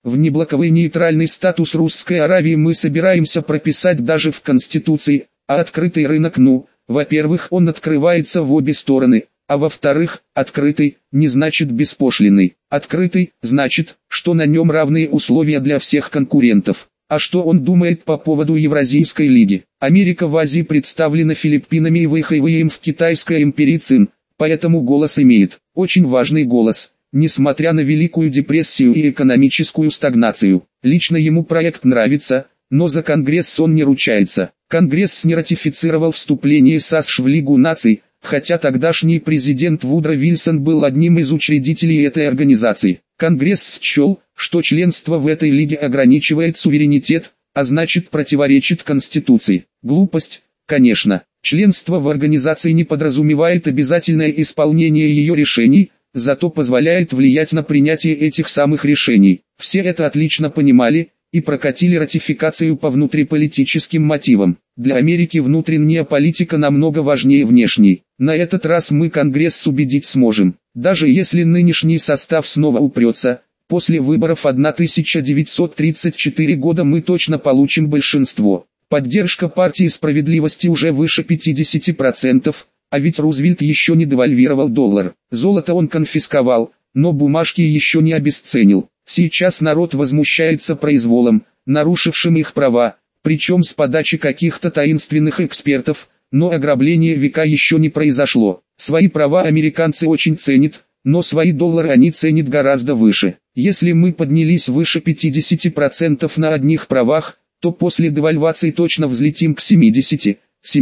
Внеблоковый нейтральный статус Русской Аравии мы собираемся прописать даже в Конституции, а открытый рынок во-первых, он открывается в обе стороны, а во-вторых, открытый не значит беспошлинный. Открытый значит, что на нем равные условия для всех конкурентов. А что он думает по поводу Евразийской лиги? Америка в Азии представлена Филиппинами и Вэйхайвэем в Китайской империи Цин, поэтому голос имеет, очень важный голос, несмотря на Великую депрессию и экономическую стагнацию. Лично ему проект нравится, но за Конгресс он не ручается. Конгресс не ратифицировал вступление САСШ в Лигу наций, хотя тогдашний президент Вудро Вильсон был одним из учредителей этой организации. Конгресс счел, что членство в этой лиге ограничивает суверенитет, а значит противоречит Конституции. Глупость, конечно. Членство в организации не подразумевает обязательное исполнение ее решений, зато позволяет влиять на принятие этих самых решений. Все это отлично понимали и прокатили ратификацию по внутриполитическим мотивам. Для Америки внутренняя политика намного важнее внешней. На этот раз мы Конгресс убедить сможем. Даже если нынешний состав снова упрется, после выборов 1934 года мы точно получим большинство. Поддержка партии справедливости уже выше 50%, а ведь Рузвельт еще не девальвировал доллар. Золото он конфисковал, но бумажки еще не обесценил. Сейчас народ возмущается произволом, нарушившим их права, причем с подачи каких-то таинственных экспертов, но ограбление века еще не произошло. Свои права американцы очень ценят, но свои доллары они ценят гораздо выше. Если мы поднялись выше 50% на одних правах, то после девальвации точно взлетим к 70,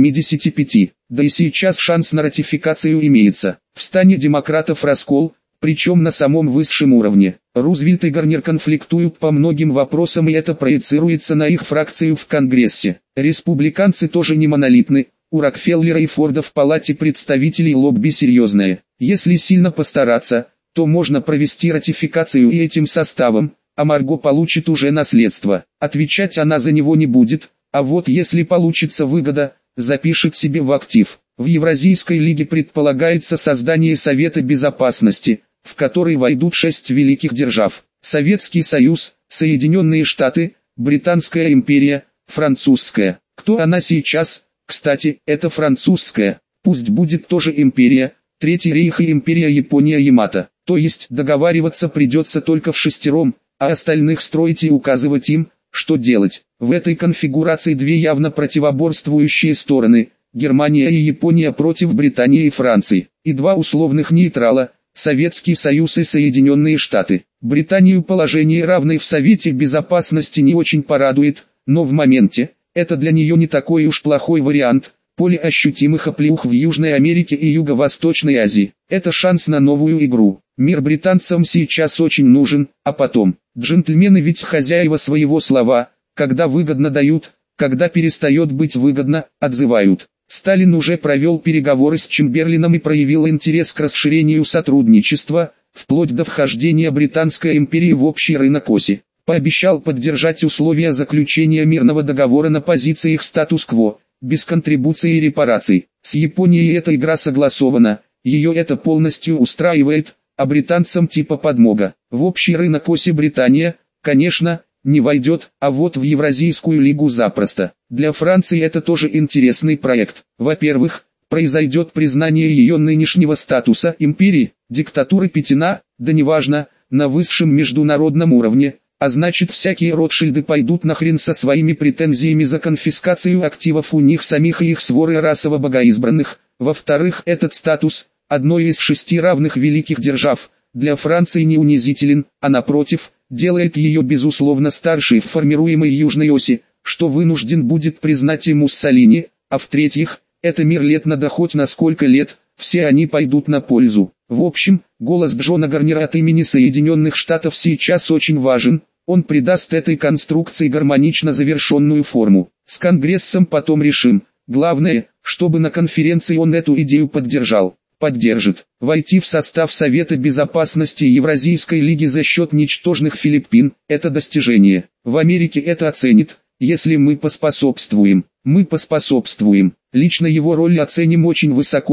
75. Да и сейчас шанс на ратификацию имеется. В стане демократов раскол, причем на самом высшем уровне. Рузвельт и Гарнер конфликтуют по многим вопросам, и это проецируется на их фракцию в Конгрессе. Республиканцы тоже не монолитны, у Рокфеллера и Форда в Палате представителей лобби серьезное. Если сильно постараться, то можно провести ратификацию и этим составом, а Марго получит уже наследство. Отвечать она за него не будет, а вот если получится выгода, запишет себе в актив. В Евразийской лиге предполагается создание Совета Безопасности, в который войдут 6 великих держав: Советский Союз, Соединенные Штаты, Британская империя, Французская. Кто она сейчас? Кстати, это французская, пусть будет тоже империя, Третий рейх и империя Япония-Ямато. То есть договариваться придется только в шестером, а остальных строить и указывать им, что делать. В этой конфигурации две явно противоборствующие стороны: Германия и Япония против Британии и Франции, и два условных нейтрала: Советский Союз и Соединенные Штаты. Британию положение равной в Совете Безопасности не очень порадует, но в моменте, это для нее не такой уж плохой вариант. Поле ощутимых оплеух в Южной Америке и Юго-Восточной Азии. Это шанс на новую игру. Мир британцам сейчас очень нужен, а потом, джентльмены ведь хозяева своего слова, когда выгодно дают, когда перестает быть выгодно, отзывают. Сталин уже провел переговоры с Чемберлином и проявил интерес к расширению сотрудничества, вплоть до вхождения Британской империи в общий рынок оси. Пообещал поддержать условия заключения мирного договора на позициях статус-кво, без контрибуций и репараций. С Японией эта игра согласована, ее это полностью устраивает, а британцам типа подмога. В общий рынок оси Британия, конечно, не войдет, а вот в Евразийскую лигу запросто. Для Франции это тоже интересный проект. Во-первых, произойдет признание ее нынешнего статуса империи, диктатуры Петина, да неважно, на высшем международном уровне. А значит, всякие Ротшильды пойдут нахрен со своими претензиями за конфискацию активов у них самих и их своры расово богоизбранных. Во-вторых, этот статус, одной из 6 равных великих держав, для Франции не унизителен, а напротив, делает ее безусловно старшей в формируемой Южной оси, что вынужден будет признать и Муссолини. А в-третьих, это мир лет надо хоть на сколько лет, все они пойдут на пользу. В общем, голос Джона Гарнера от имени Соединенных Штатов сейчас очень важен, он придаст этой конструкции гармонично завершенную форму. С Конгрессом потом решим, главное, чтобы на конференции он эту идею поддержал. Поддержит. Войти в состав Совета Безопасности Евразийской лиги за счет ничтожных Филиппин – это достижение. В Америке это оценит, если мы поспособствуем. Мы поспособствуем. Лично его роль оценим очень высоко.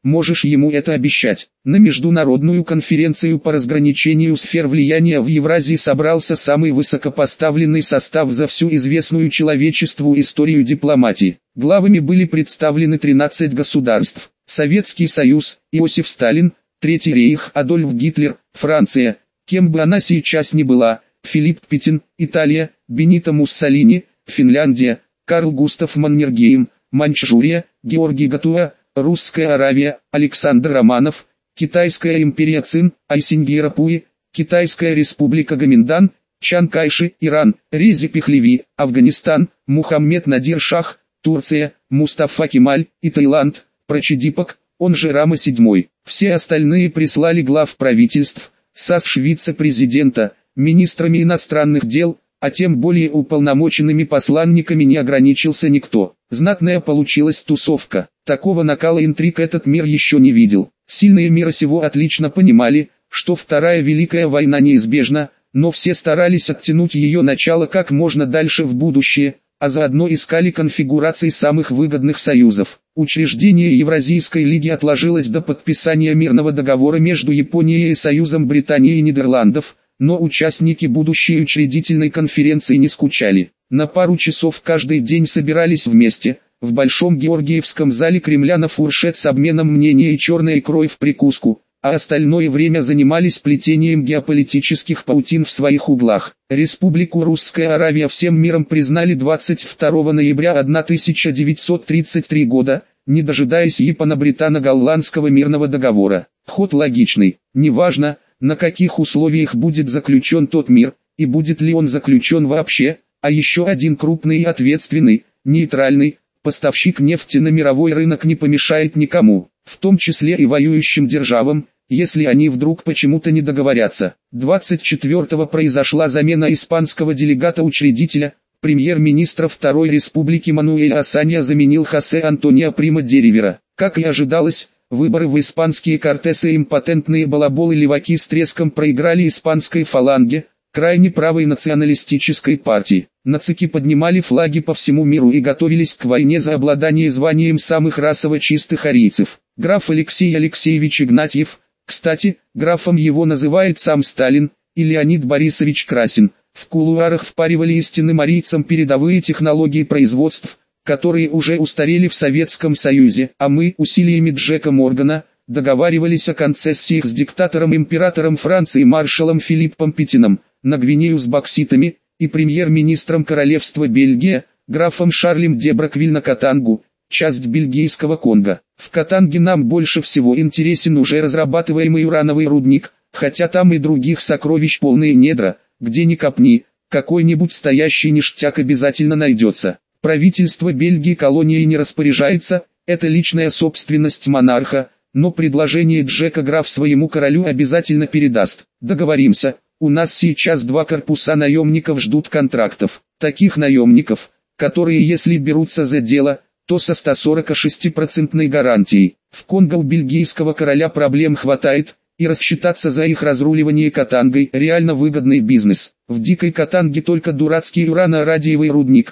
можешь ему это обещать. На международную конференцию по разграничению сфер влияния в Евразии собрался самый высокопоставленный состав за всю известную человечеству историю дипломатии. Главами были представлены 13 государств: Советский Союз, Иосиф Сталин, Третий рейх, Адольф Гитлер, Франция, кем бы она сейчас ни была, Филипп Петин, Италия, Бенито Муссолини, Финляндия, Карл Густав Маннергейм, Маньчжурия, Георгий Гатуа, Русская Аравия, Александр Романов, Китайская империя Цин, Айсиньгера Пуи, Китайская республика Гоминдан, Чан Кайши, Иран, Рези Пехлеви, Афганистан, Мухаммед Надир Шах, Турция, Мустафа Кемаль и Таиланд, Прочедипок, он же Рама VII. Все остальные прислали глав правительств, САС вице-президента, министрами иностранных дел, а тем более уполномоченными посланниками не ограничился никто. Знатная получилась тусовка. Такого накала интриг этот мир еще не видел. Сильные мира сего отлично понимали, что Вторая Великая война неизбежна, но все старались оттянуть ее начало как можно дальше в будущее, а заодно искали конфигурации самых выгодных союзов. Учреждение Евразийской лиги отложилось до подписания мирного договора между Японией и Союзом Британии и Нидерландов, но участники будущей учредительной конференции не скучали. На пару часов каждый день собирались вместе, в Большом Георгиевском зале Кремля на фуршет с обменом мнений и черной икрой в прикуску, а остальное время занимались плетением геополитических паутин в своих углах. Республику Русская Аравия всем миром признали 22 ноября 1933 года, не дожидаясь японо-британо-голландского мирного договора. Ход логичный, неважно, на каких условиях будет заключен тот мир, и будет ли он заключен вообще, а еще один крупный и ответственный, нейтральный, поставщик нефти на мировой рынок не помешает никому, в том числе и воюющим державам, если они вдруг почему-то не договорятся. 24-го произошла замена испанского делегата-учредителя, премьер-министра Второй Республики Мануэль Асанья заменил Хосе Антонио Прима де Ривера. Как и ожидалось, выборы в испанские Кортесы импотентные балаболы-леваки с треском проиграли испанской фаланге, крайне правой националистической партии. Нацики поднимали флаги по всему миру и готовились к войне за обладание званием самых расово чистых арийцев. Граф Алексей Алексеевич Игнатьев, кстати, графом его называет сам Сталин, и Леонид Борисович Красин, в кулуарах впаривали истинным арийцам передовые технологии производств, которые уже устарели в Советском Союзе, а мы, усилиями Джека Моргана, договаривались о концессиях с диктатором-императором Франции маршалом Филиппом Петином, на Гвинею с бокситами, и премьер-министром королевства Бельгия, графом Шарлем де Браквиль на Катангу, часть бельгийского Конго. В Катанге нам больше всего интересен уже разрабатываемый урановый рудник, хотя там и других сокровищ полные недра, где ни копни, какой-нибудь стоящий ништяк обязательно найдется. Правительство Бельгии колонией не распоряжается, это личная собственность монарха, но предложение Джека граф своему королю обязательно передаст. Договоримся, у нас сейчас 2 корпуса наемников ждут контрактов. Таких наемников, которые если берутся за дело, то со 146% гарантией. В Конго у бельгийского короля проблем хватает, и рассчитаться за их разруливание Катангой реально выгодный бизнес. В дикой Катанге только дурацкий урано-радиевый рудник,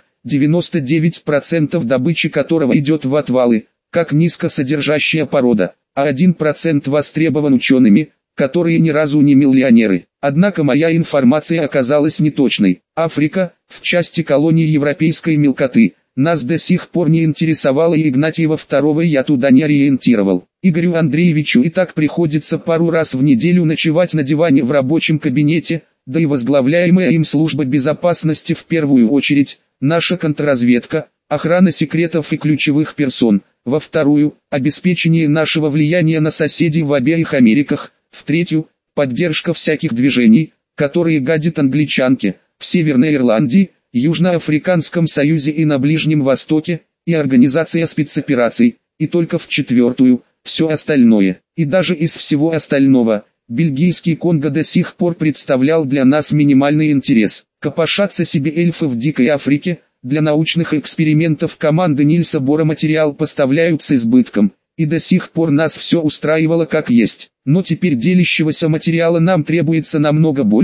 99% добычи которого идет в отвалы, как низкосодержащая порода, а 1% востребован учеными, которые ни разу не миллионеры. Однако моя информация оказалась неточной. Африка, в части колонии европейской мелкоты, нас до сих пор не интересовала, и Игнатьева II я туда не ориентировал. Игорю Андреевичу и так приходится пару раз в неделю ночевать на диване в рабочем кабинете, да и возглавляемая им служба безопасности в первую очередь, наша контрразведка, охрана секретов и ключевых персон, во вторую, обеспечение нашего влияния на соседей в обеих Америках, в третью, поддержка всяких движений, которые гадят англичанке, в Северной Ирландии, Южноафриканском Союзе и на Ближнем Востоке, и организация спецопераций, и только в четвертую, все остальное. И даже из всего остального, бельгийский Конго до сих пор представлял для нас минимальный интерес. Копошатся себе эльфы в дикой Африке, для научных экспериментов команды Нильса Бора материал поставляют с избытком, и до сих пор нас все устраивало как есть. Но теперь делящегося материала нам требуется намного больше,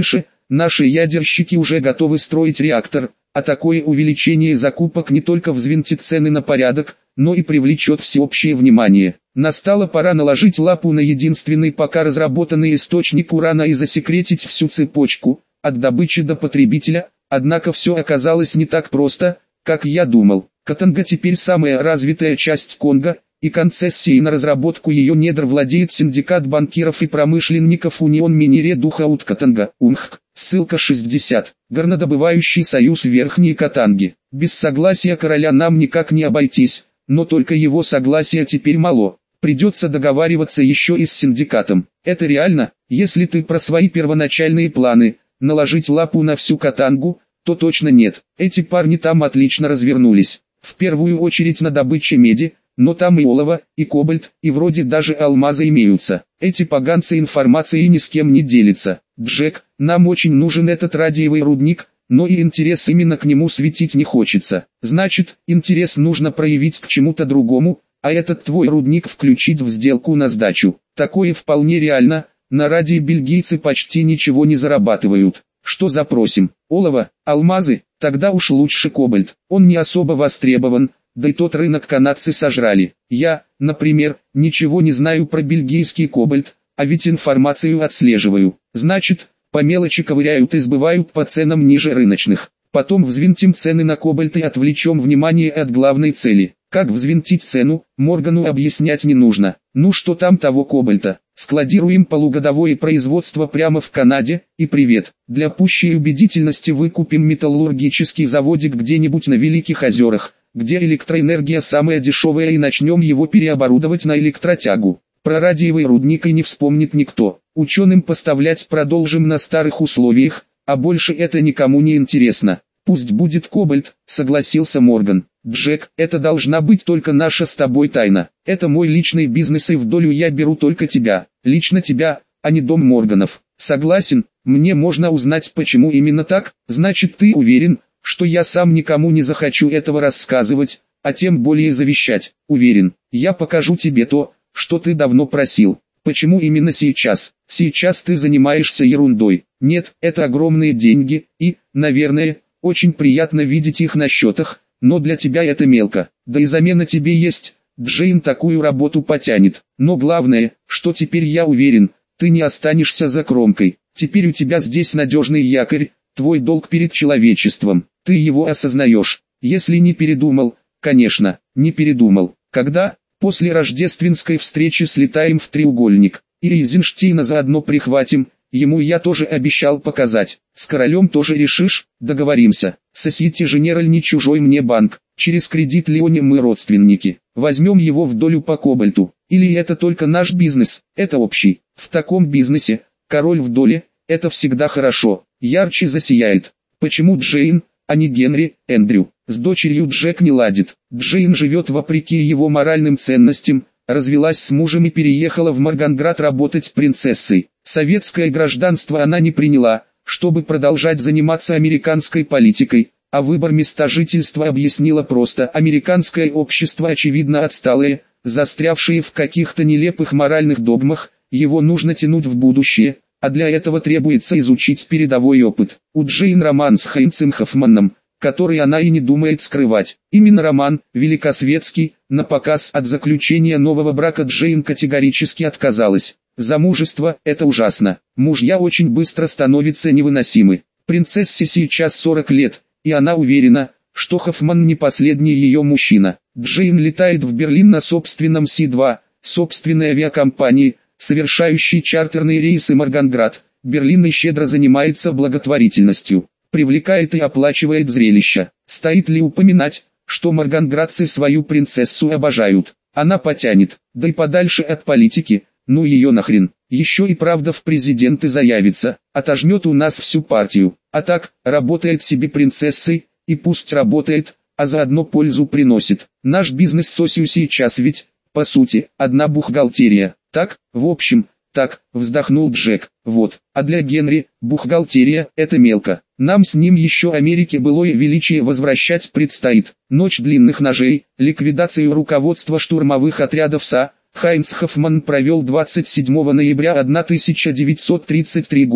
Наши ядерщики уже готовы строить реактор, а такое увеличение закупок не только взвинтит цены на порядок, но и привлечет всеобщее внимание. Настала пора наложить лапу на единственный пока разработанный источник урана и засекретить всю цепочку, от добычи до потребителя, однако все оказалось не так просто, как я думал. Катанга теперь самая развитая часть Конго, и концессией на разработку ее недр владеет синдикат банкиров и промышленников Union Minere du Haut-Katanga, УНХ. Ссылка 60. Горнодобывающий союз Верхней Катанги. Без согласия короля нам никак не обойтись, но только его согласия теперь мало. Придется договариваться еще и с синдикатом. Это реально, если ты про свои первоначальные планы, наложить лапу на всю Катангу, то точно нет. Эти парни там отлично развернулись. В первую очередь на добыче меди, но там и олово, и кобальт, и вроде даже алмазы имеются. Эти поганцы информацией ни с кем не делятся. Джек, нам очень нужен этот радиевый рудник, но и интерес именно к нему светить не хочется. Значит, интерес нужно проявить к чему-то другому, а этот твой рудник включить в сделку на сдачу. Такое вполне реально, на радии бельгийцы почти ничего не зарабатывают. Что запросим? Олово, алмазы, тогда уж лучше кобальт. Он не особо востребован, да и тот рынок канадцы сожрали. Я, например, ничего не знаю про бельгийский кобальт, а ведь информацию отслеживаю. Значит, по мелочи ковыряют и сбывают по ценам ниже рыночных. Потом взвинтим цены на кобальт и отвлечем внимание от главной цели. Как взвинтить цену, Моргану объяснять не нужно. Ну что там того кобальта? Складируем полугодовое производство прямо в Канаде, и привет. Для пущей убедительности выкупим металлургический заводик где-нибудь на Великих озерах, где электроэнергия самая дешевая, и начнем его переоборудовать на электротягу. Про радиевый рудник и не вспомнит никто. Ученым поставлять продолжим на старых условиях, а больше это никому не интересно. Пусть будет кобальт, согласился Морган. Джек, это должна быть только наша с тобой тайна. Это мой личный бизнес, и в долю я беру только тебя. Лично тебя, а не дом Морганов. Согласен, мне можно узнать, почему именно так? Значит, ты уверен, что я сам никому не захочу этого рассказывать, а тем более завещать? Уверен. Я покажу тебе то, что ты давно просил. Почему именно сейчас? Сейчас ты занимаешься ерундой. Нет, это огромные деньги, и, наверное, очень приятно видеть их на счетах, но для тебя это мелко. Да и замена тебе есть, Джейн такую работу потянет. Но главное, что теперь я уверен, ты не останешься за кромкой. Теперь у тебя здесь надежный якорь, твой долг перед человечеством. Ты его осознаешь. Если не передумал, конечно, не передумал. Когда? После рождественской встречи слетаем в треугольник. И Эйзенштейна заодно прихватим. Ему я тоже обещал показать. С королем тоже решишь? Договоримся. Societe Generale не чужой мне банк. Через кредит Леоне мы родственники. Возьмем его в долю по кобальту. Или это только наш бизнес? Это общий. В таком бизнесе, король в доле, это всегда хорошо. Ярче засияет. Почему Джейн, а не Генри, Эндрю? С дочерью Джек не ладит. Джейн живет вопреки его моральным ценностям, развелась с мужем и переехала в Морганград работать принцессой. Советское гражданство она не приняла, чтобы продолжать заниматься американской политикой, а выбор места жительства объяснила просто: американское общество очевидно отсталое, застрявшее в каких-то нелепых моральных догмах, его нужно тянуть в будущее, а для этого требуется изучить передовой опыт. У Джейн роман с Хайнцем Хоффманом, который она и не думает скрывать. Именно роман, великосветский, на показ. От заключения нового брака Джейн категорически отказалась. Замужество – это ужасно. Мужья очень быстро становятся невыносимы. Принцессе сейчас 40 лет, и она уверена, что Хоффман не последний ее мужчина. Джейн летает в Берлин на собственном Си-2, собственной авиакомпании, совершающей чартерные рейсы Морганград. Берлин и щедро занимается благотворительностью, привлекает и оплачивает зрелища. Стоит ли упоминать, что морганградцы свою принцессу обожают? Она потянет, да и подальше от политики, ну ее нахрен. Еще и правда в президенты заявится, отожмет у нас всю партию. А так, работает себе принцессой, и пусть работает, а заодно пользу приносит. Наш бизнес Сосью сейчас ведь, по сути, одна бухгалтерия. Так, в общем, так, вздохнул Джек. Вот, а для Генри, бухгалтерия, это мелко. Нам с ним еще Америке былое величие возвращать предстоит. Ночь длинных ножей, ликвидацию руководства штурмовых отрядов СА, Хайнц Хоффман провел 27 ноября 1933 года.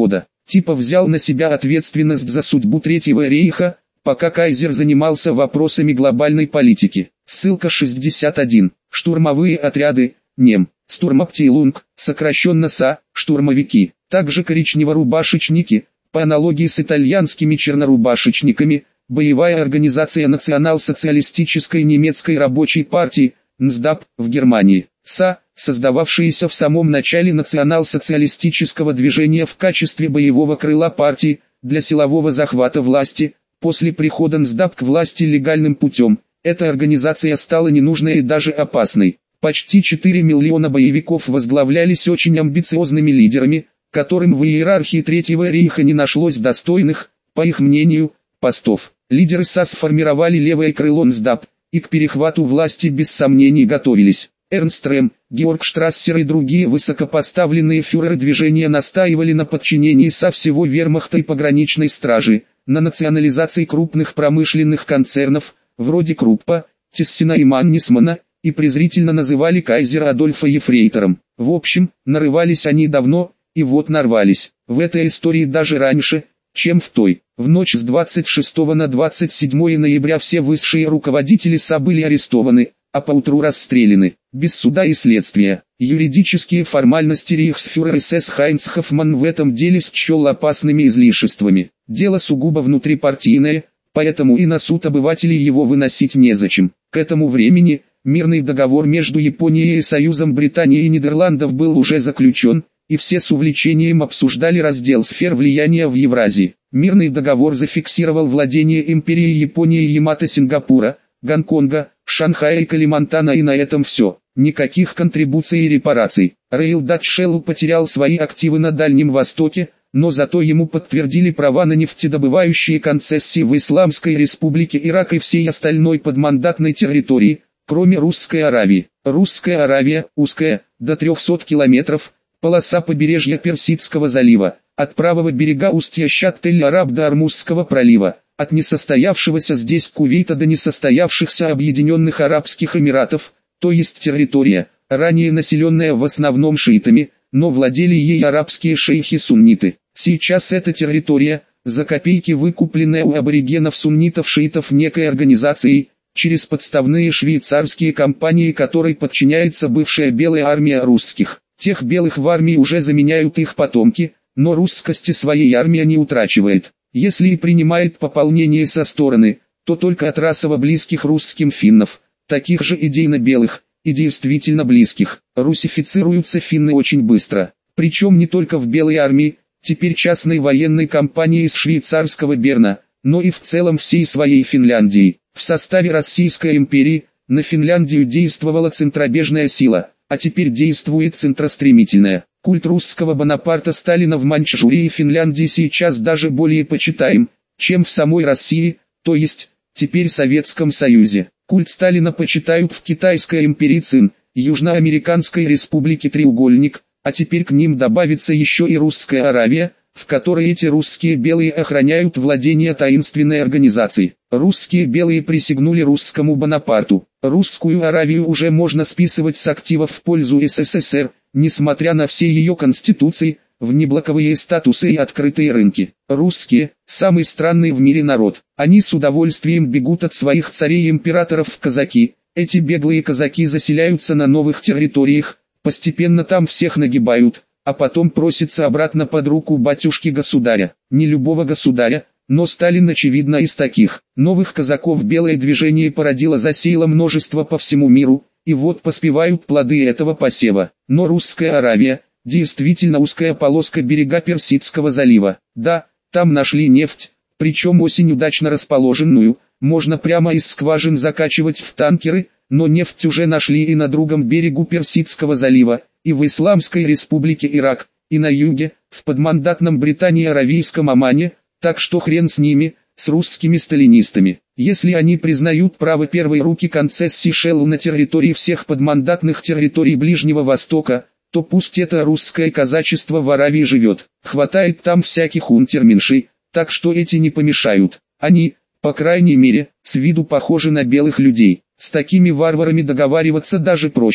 типа взял на себя ответственность за судьбу Третьего рейха, пока кайзер занимался вопросами глобальной политики. Ссылка 61. Штурмовые отряды, нем, Стурмабтейлунг, сокращенно СА, штурмовики, также коричневорубашечники, по аналогии с итальянскими чернорубашечниками, боевая организация национал-социалистической немецкой рабочей партии, НСДАП, в Германии. СА, создававшиеся в самом начале национал-социалистического движения в качестве боевого крыла партии, для силового захвата власти, после прихода НСДАП к власти легальным путем, эта организация стала ненужной и даже опасной. Почти 4 миллиона боевиков возглавлялись очень амбициозными лидерами, которым в иерархии Третьего рейха не нашлось достойных, по их мнению, постов. Лидеры СА сформировали левое крыло НСДАП, и к перехвату власти без сомнений готовились. Эрнст Рэм, Георг Штрассер и другие высокопоставленные фюреры движения настаивали на подчинении СА всего вермахта и пограничной стражи, на национализации крупных промышленных концернов, вроде Круппа, Тессена и Маннисмана, и презрительно называли кайзера Адольфа ефрейтором. В общем, нарывались они давно, и вот нарвались. В этой истории даже раньше, чем в той. В ночь с 26 на 27 ноября все высшие руководители СА были арестованы, а поутру расстреляны, без суда и следствия. Юридические формальности рейхсфюрер СС Хайнц Хоффман в этом деле счел опасными излишествами. Дело сугубо внутрипартийное, поэтому и на суд обывателей его выносить незачем. К этому времени, мирный договор между Японией и Союзом Британии и Нидерландов был уже заключен, и все с увлечением обсуждали раздел сфер влияния в Евразии. Мирный договор зафиксировал владение империей Японии Ямато-Сингапура, Гонконга, Шанхая и Калимантана, и на этом все. Никаких контрибуций и репараций. Рейл Датчелл потерял свои активы на Дальнем Востоке, но зато ему подтвердили права на нефтедобывающие концессии в Исламской Республике Ирак и всей остальной подмандатной территории, кроме Русской Аравии. Русская Аравия, узкая, до 300 километров, полоса побережья Персидского залива, от правого берега устья Шат-эль-Араб до Ормузского пролива, от несостоявшегося здесь Кувейта до несостоявшихся Объединенных Арабских Эмиратов, то есть территория, ранее населенная в основном шиитами, но владели ей арабские шейхи-сунниты. Сейчас эта территория, за копейки выкупленная у аборигенов-суннитов-шиитов некой организацией, через подставные швейцарские компании, которой подчиняется бывшая белая армия русских. Тех белых в армии уже заменяют их потомки, но русскости своей армия не утрачивает. Если и принимает пополнение со стороны, то только от расово близких русским финнов, таких же идейно белых, и действительно близких. Русифицируются финны очень быстро, причем не только в белой армии, теперь частной военной компании из швейцарского Берна, но и в целом всей своей Финляндии. В составе Российской империи, на Финляндию действовала центробежная сила, а теперь действует центростремительная. Культ русского Бонапарта Сталина в Маньчжурии и Финляндии сейчас даже более почитаем, чем в самой России, то есть, теперь Советском Союзе. Культ Сталина почитают в Китайской империи Цин, Южноамериканской республике Треугольник, а теперь к ним добавится еще и Русская Аравия, в которой эти русские белые охраняют владения таинственной организации. Русские белые присягнули русскому Бонапарту. Русскую Аравию уже можно списывать с активов в пользу СССР, несмотря на все ее конституции, внеблоковые статусы и открытые рынки. Русские – самый странный в мире народ. Они с удовольствием бегут от своих царей и императоров в казаки. Эти беглые казаки заселяются на новых территориях, постепенно там всех нагибают, а потом просятся обратно под руку батюшки-государя. Не любого государя, но Сталин очевидно из таких. Новых казаков белое движение породило, засеяло множество по всему миру, и вот поспевают плоды этого посева. Но Русская Аравия – действительно узкая полоска берега Персидского залива. Да, там нашли нефть, причем очень удачно расположенную, можно прямо из скважин закачивать в танкеры, но нефть уже нашли и на другом берегу Персидского залива, и в Исламской Республике Ирак, и на юге, в подмандатном Британии Аравийском Омане, так что хрен с ними, с русскими сталинистами. Если они признают право первой руки концессии Шеллу на территории всех подмандатных территорий Ближнего Востока, то пусть это русское казачество в Аравии живет. Хватает там всяких унтерменшей, так что эти не помешают. Они, по крайней мере, с виду похожи на белых людей. С такими варварами договариваться даже проще,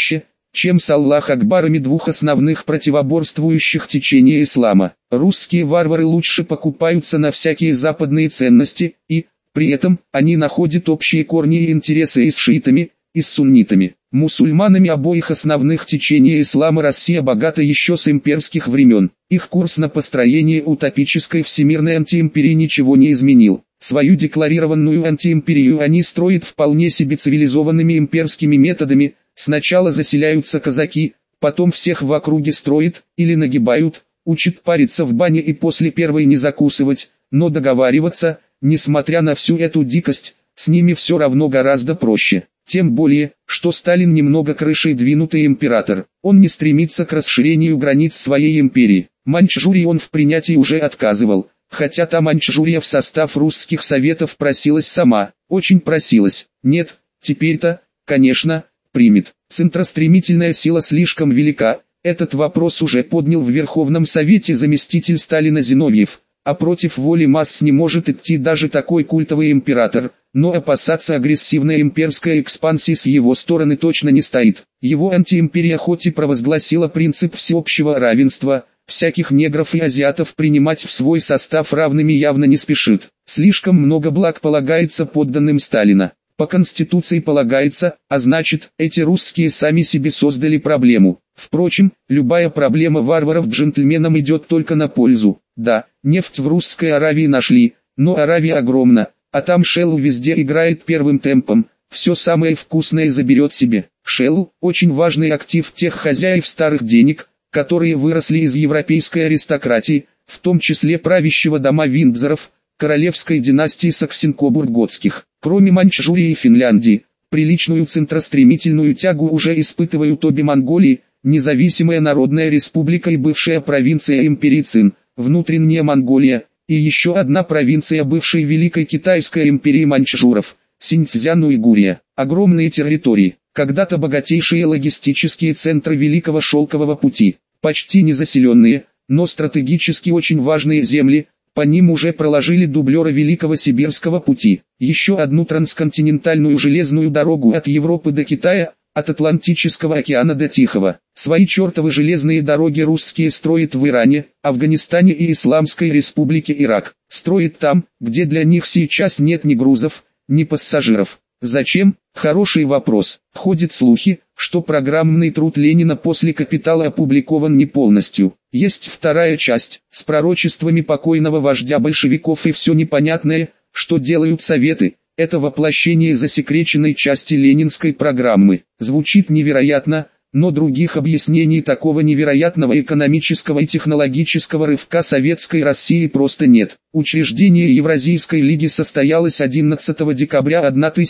чем с Аллах Акбарами двух основных противоборствующих течений ислама. Русские варвары лучше покупаются на всякие западные ценности, и, при этом, они находят общие корни и интересы и с шиитами, и с суннитами. Мусульманами обоих основных течений ислама Россия богата еще с имперских времен. Их курс на построение утопической всемирной антиимперии ничего не изменил. Свою декларированную антиимперию они строят вполне себе цивилизованными имперскими методами. Сначала заселяются казаки, потом всех в округе строят, или нагибают, учат париться в бане и после первой не закусывать, но договариваться, несмотря на всю эту дикость, с ними все равно гораздо проще. Тем более, что Сталин немного крышей двинутый император. Он не стремится к расширению границ своей империи. Маньчжурии он в принятии уже отказывал, хотя та Маньчжурия в состав русских советов просилась сама, очень просилась. Нет, теперь-то, конечно, примет. Центростремительная сила слишком велика, этот вопрос уже поднял в Верховном Совете заместитель Сталина Зиновьев, а против воли масс не может идти даже такой культовый император, но опасаться агрессивной имперской экспансии с его стороны точно не стоит. Его антиимперия хоть и провозгласила принцип всеобщего равенства, всяких негров и азиатов принимать в свой состав равными явно не спешит. Слишком много благ полагается подданным Сталина. По Конституции полагается, а значит, эти русские сами себе создали проблему. Впрочем, любая проблема варваров джентльменам идет только на пользу. Да, нефть в Русской Аравии нашли, но Аравия огромна, а там Shell везде играет первым темпом, все самое вкусное заберет себе. Shell – очень важный актив тех хозяев старых денег, которые выросли из европейской аристократии, в том числе правящего дома Виндзоров, королевской династии Саксен-Кобург-Готских. Кроме Маньчжурии и Финляндии, приличную центростремительную тягу уже испытывают обе Монголии, независимая народная республика и бывшая провинция империи Цин, внутренняя Монголия, и еще одна провинция бывшей Великой Китайской империи маньчжуров, Синьцзян-Уйгурия. Огромные территории, когда-то богатейшие логистические центры Великого Шелкового пути, почти незаселенные, но стратегически очень важные земли, по ним уже проложили дублеры Великого Сибирского пути, еще одну трансконтинентальную железную дорогу от Европы до Китая, от Атлантического океана до Тихого. Свои чертовы железные дороги русские строят в Иране, Афганистане и Исламской Республике Ирак. Строят там, где для них сейчас нет ни грузов, ни пассажиров. Зачем? Хороший вопрос. Ходят слухи, что программный труд Ленина после «Капитала» опубликован не полностью. Есть вторая часть, с пророчествами покойного вождя большевиков и все непонятное, что делают советы. Это воплощение засекреченной части ленинской программы. Звучит невероятно, но других объяснений такого невероятного экономического и технологического рывка советской России просто нет. Учреждение Евразийской лиги состоялось 11 декабря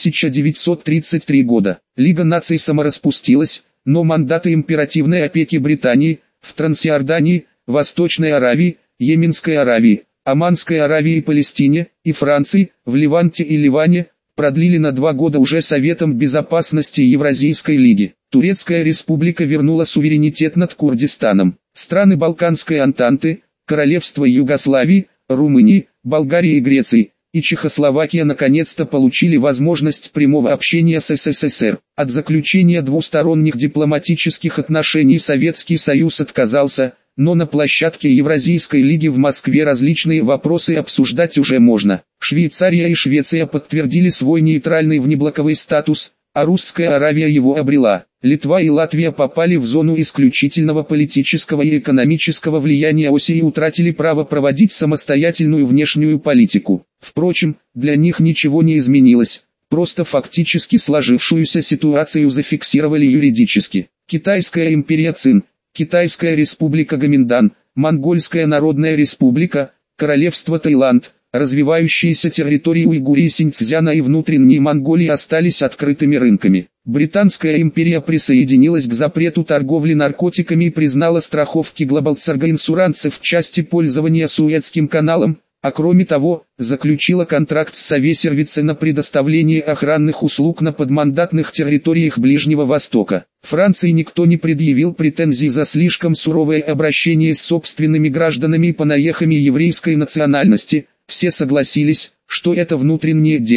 1933 года. Лига наций самораспустилась, но мандаты императивной опеки Британии, в Трансиордании, Восточной Аравии, Йеменской Аравии, Оманской Аравии и Палестине, и Франции, в Леванте и Ливане, продлили на 2 года уже Советом Безопасности Евразийской лиги. Турецкая республика вернула суверенитет над Курдистаном. Страны Балканской Антанты, Королевство Югославии, Румынии, Болгарии и Греции, и Чехословакия наконец-то получили возможность прямого общения с СССР. От заключения двусторонних дипломатических отношений Советский Союз отказался, но на площадке Евразийской лиги в Москве различные вопросы обсуждать уже можно. Швейцария и Швеция подтвердили свой нейтральный внеблоковый статус, а Русская Аравия его обрела. Литва и Латвия попали в зону исключительного политического и экономического влияния оси и утратили право проводить самостоятельную внешнюю политику. Впрочем, для них ничего не изменилось, просто фактически сложившуюся ситуацию зафиксировали юридически. Китайская империя Цин, Китайская республика Гоминдан, Монгольская народная республика, Королевство Таиланд, развивающиеся территории Уйгурии, Синьцзяна и внутренней Монголии остались открытыми рынками. Британская империя присоединилась к запрету торговли наркотиками и признала страховки Global Insurance в части пользования Суэцким каналом, а кроме того, заключила контракт с Авиасервице на предоставление охранных услуг на подмандатных территориях Ближнего Востока. Франции никто не предъявил претензий за слишком суровое обращение с собственными гражданами и понаехами еврейской национальности, все согласились, что это внутреннее дело,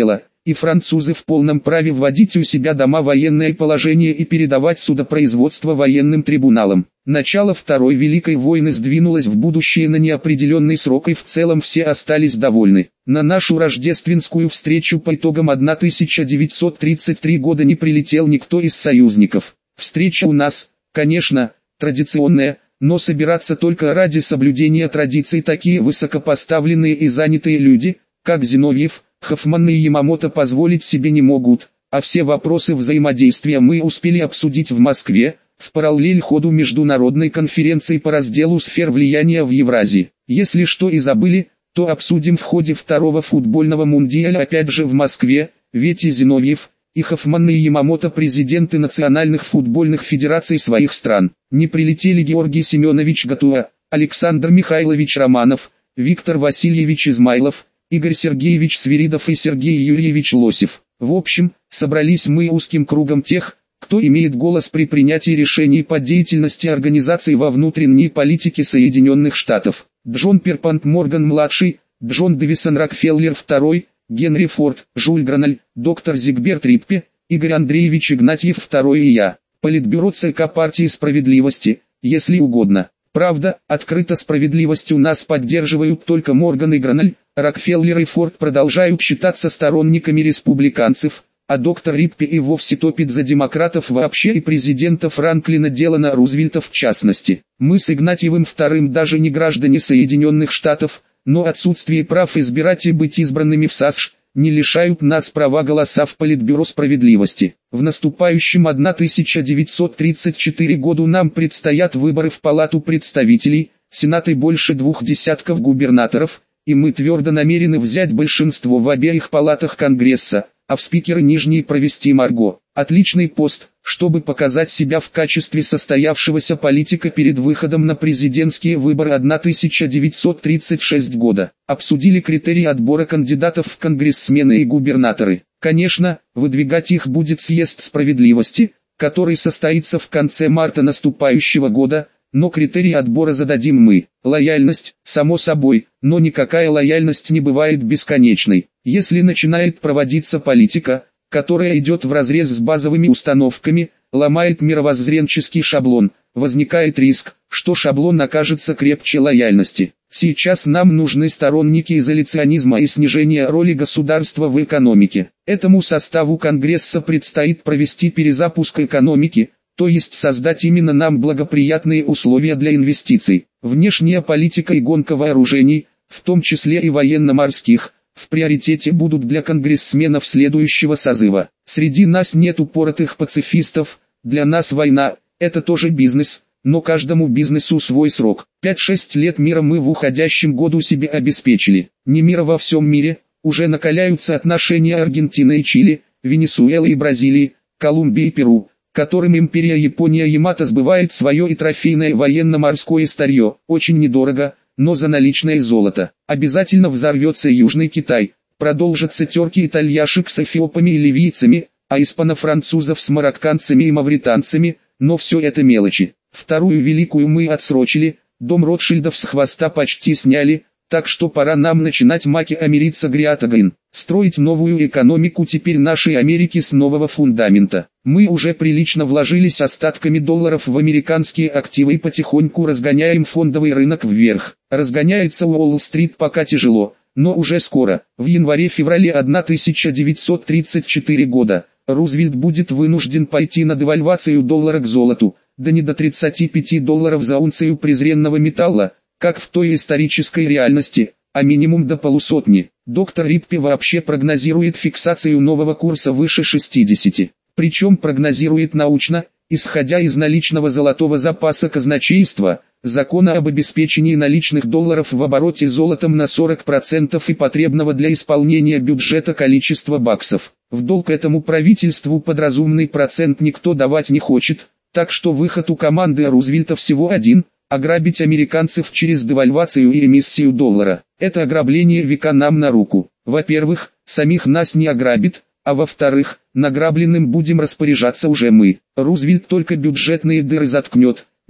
и французы в полном праве вводить у себя дома военное положение и передавать судопроизводство военным трибуналам. Начало Второй Великой войны сдвинулось в будущее на неопределенный срок, и в целом все остались довольны. На нашу рождественскую встречу по итогам 1933 года не прилетел никто из союзников. Встреча у нас, конечно, традиционная, но собираться только ради соблюдения традиций такие высокопоставленные и занятые люди, как Зиновьев, Хоффман и Ямамото, позволить себе не могут, а все вопросы взаимодействия мы успели обсудить в Москве, в параллель ходу международной конференции по разделу сфер влияния в Евразии. Если что и забыли, то обсудим в ходе второго футбольного мундиаля опять же в Москве, ведь и Зиновьев, и Хоффман и Ямамото президенты национальных футбольных федераций своих стран. Не прилетели Георгий Семенович Гатуа, Александр Михайлович Романов, Виктор Васильевич Измайлов, Игорь Сергеевич Свиридов и Сергей Юрьевич Лосев. В общем, собрались мы узким кругом тех, кто имеет голос при принятии решений по деятельности организаций во внутренней политике Соединенных Штатов. Джон Перпант Морган-младший, Джон Дэвисон Рокфеллер II, Генри Форд, Жюль Граналь, доктор Зигберт Риппе, Игорь Андреевич Игнатьев II и я. Политбюро ЦК партии справедливости, если угодно. Правда, открыто справедливость у нас поддерживают только Морган и Граналь, Рокфеллер и Форд продолжают считаться сторонниками республиканцев, а доктор Риппе и вовсе топит за демократов вообще и президента Франклина Делано Рузвельта в частности. Мы с Игнатьевым II даже не граждане Соединенных Штатов, но отсутствие прав избирать и быть избранными в САСШ не лишают нас права голоса в Политбюро справедливости. В наступающем 1934 году нам предстоят выборы в Палату представителей, Сенат и больше 20 губернаторов, и мы твердо намерены взять большинство в обеих палатах Конгресса, а в спикеры нижней провести Марго. Отличный пост, чтобы показать себя в качестве состоявшегося политика перед выходом на президентские выборы 1936 года. Обсудили критерии отбора кандидатов в конгрессмены и губернаторы. Конечно, выдвигать их будет съезд справедливости, который состоится в конце марта наступающего года, но критерии отбора зададим мы. Лояльность, само собой, но никакая лояльность не бывает бесконечной. Если начинает проводиться политика, которая идет вразрез с базовыми установками, ломает мировоззренческий шаблон, возникает риск, что шаблон окажется крепче лояльности. Сейчас нам нужны сторонники изоляционизма и снижения роли государства в экономике. Этому составу Конгресса предстоит провести перезапуск экономики, то есть создать именно нам благоприятные условия для инвестиций. Внешняя политика и гонка вооружений, в том числе и военно-морских, в приоритете будут для конгрессменов следующего созыва. Среди нас нет упоротых пацифистов, для нас война – это тоже бизнес, но каждому бизнесу свой срок. 5-6 лет мира мы в уходящем году себе обеспечили. Не мира во всем мире, уже накаляются отношения Аргентины и Чили, Венесуэлы и Бразилии, Колумбии и Перу, которым империя Япония-Ямато сбывает свое и трофейное военно-морское старье, очень недорого, но за наличное золото. Обязательно взорвется Южный Китай, продолжатся терки итальяшек с эфиопами и ливийцами, а испано-французов с марокканцами и мавританцами, но все это мелочи. Вторую великую мы отсрочили, дом Ротшильдов с хвоста почти сняли, так что пора нам начинать маки Америца Гриатагайн. Строить новую экономику теперь нашей Америки с нового фундамента. Мы уже прилично вложились остатками долларов в американские активы и потихоньку разгоняем фондовый рынок вверх. Разгоняется Уолл-стрит пока тяжело, но уже скоро, в январе-феврале 1934 года, Рузвельт будет вынужден пойти на девальвацию доллара к золоту, да не до 35 долларов за унцию презренного металла, как в той исторической реальности, а минимум до полусотни. Доктор Риппе вообще прогнозирует фиксацию нового курса выше 60. Причем прогнозирует научно, исходя из наличного золотого запаса казначейства, закона об обеспечении наличных долларов в обороте золотом на 40% и потребного для исполнения бюджета количества баксов. В долг этому правительству под разумный процент никто давать не хочет, так что выход у команды Рузвельта всего один – ограбить американцев через девальвацию и эмиссию доллара. Это ограбление века нам на руку. Во-первых, самих нас не ограбит, а во-вторых, награбленным будем распоряжаться уже мы. Рузвельт только бюджетные дыры заткнет,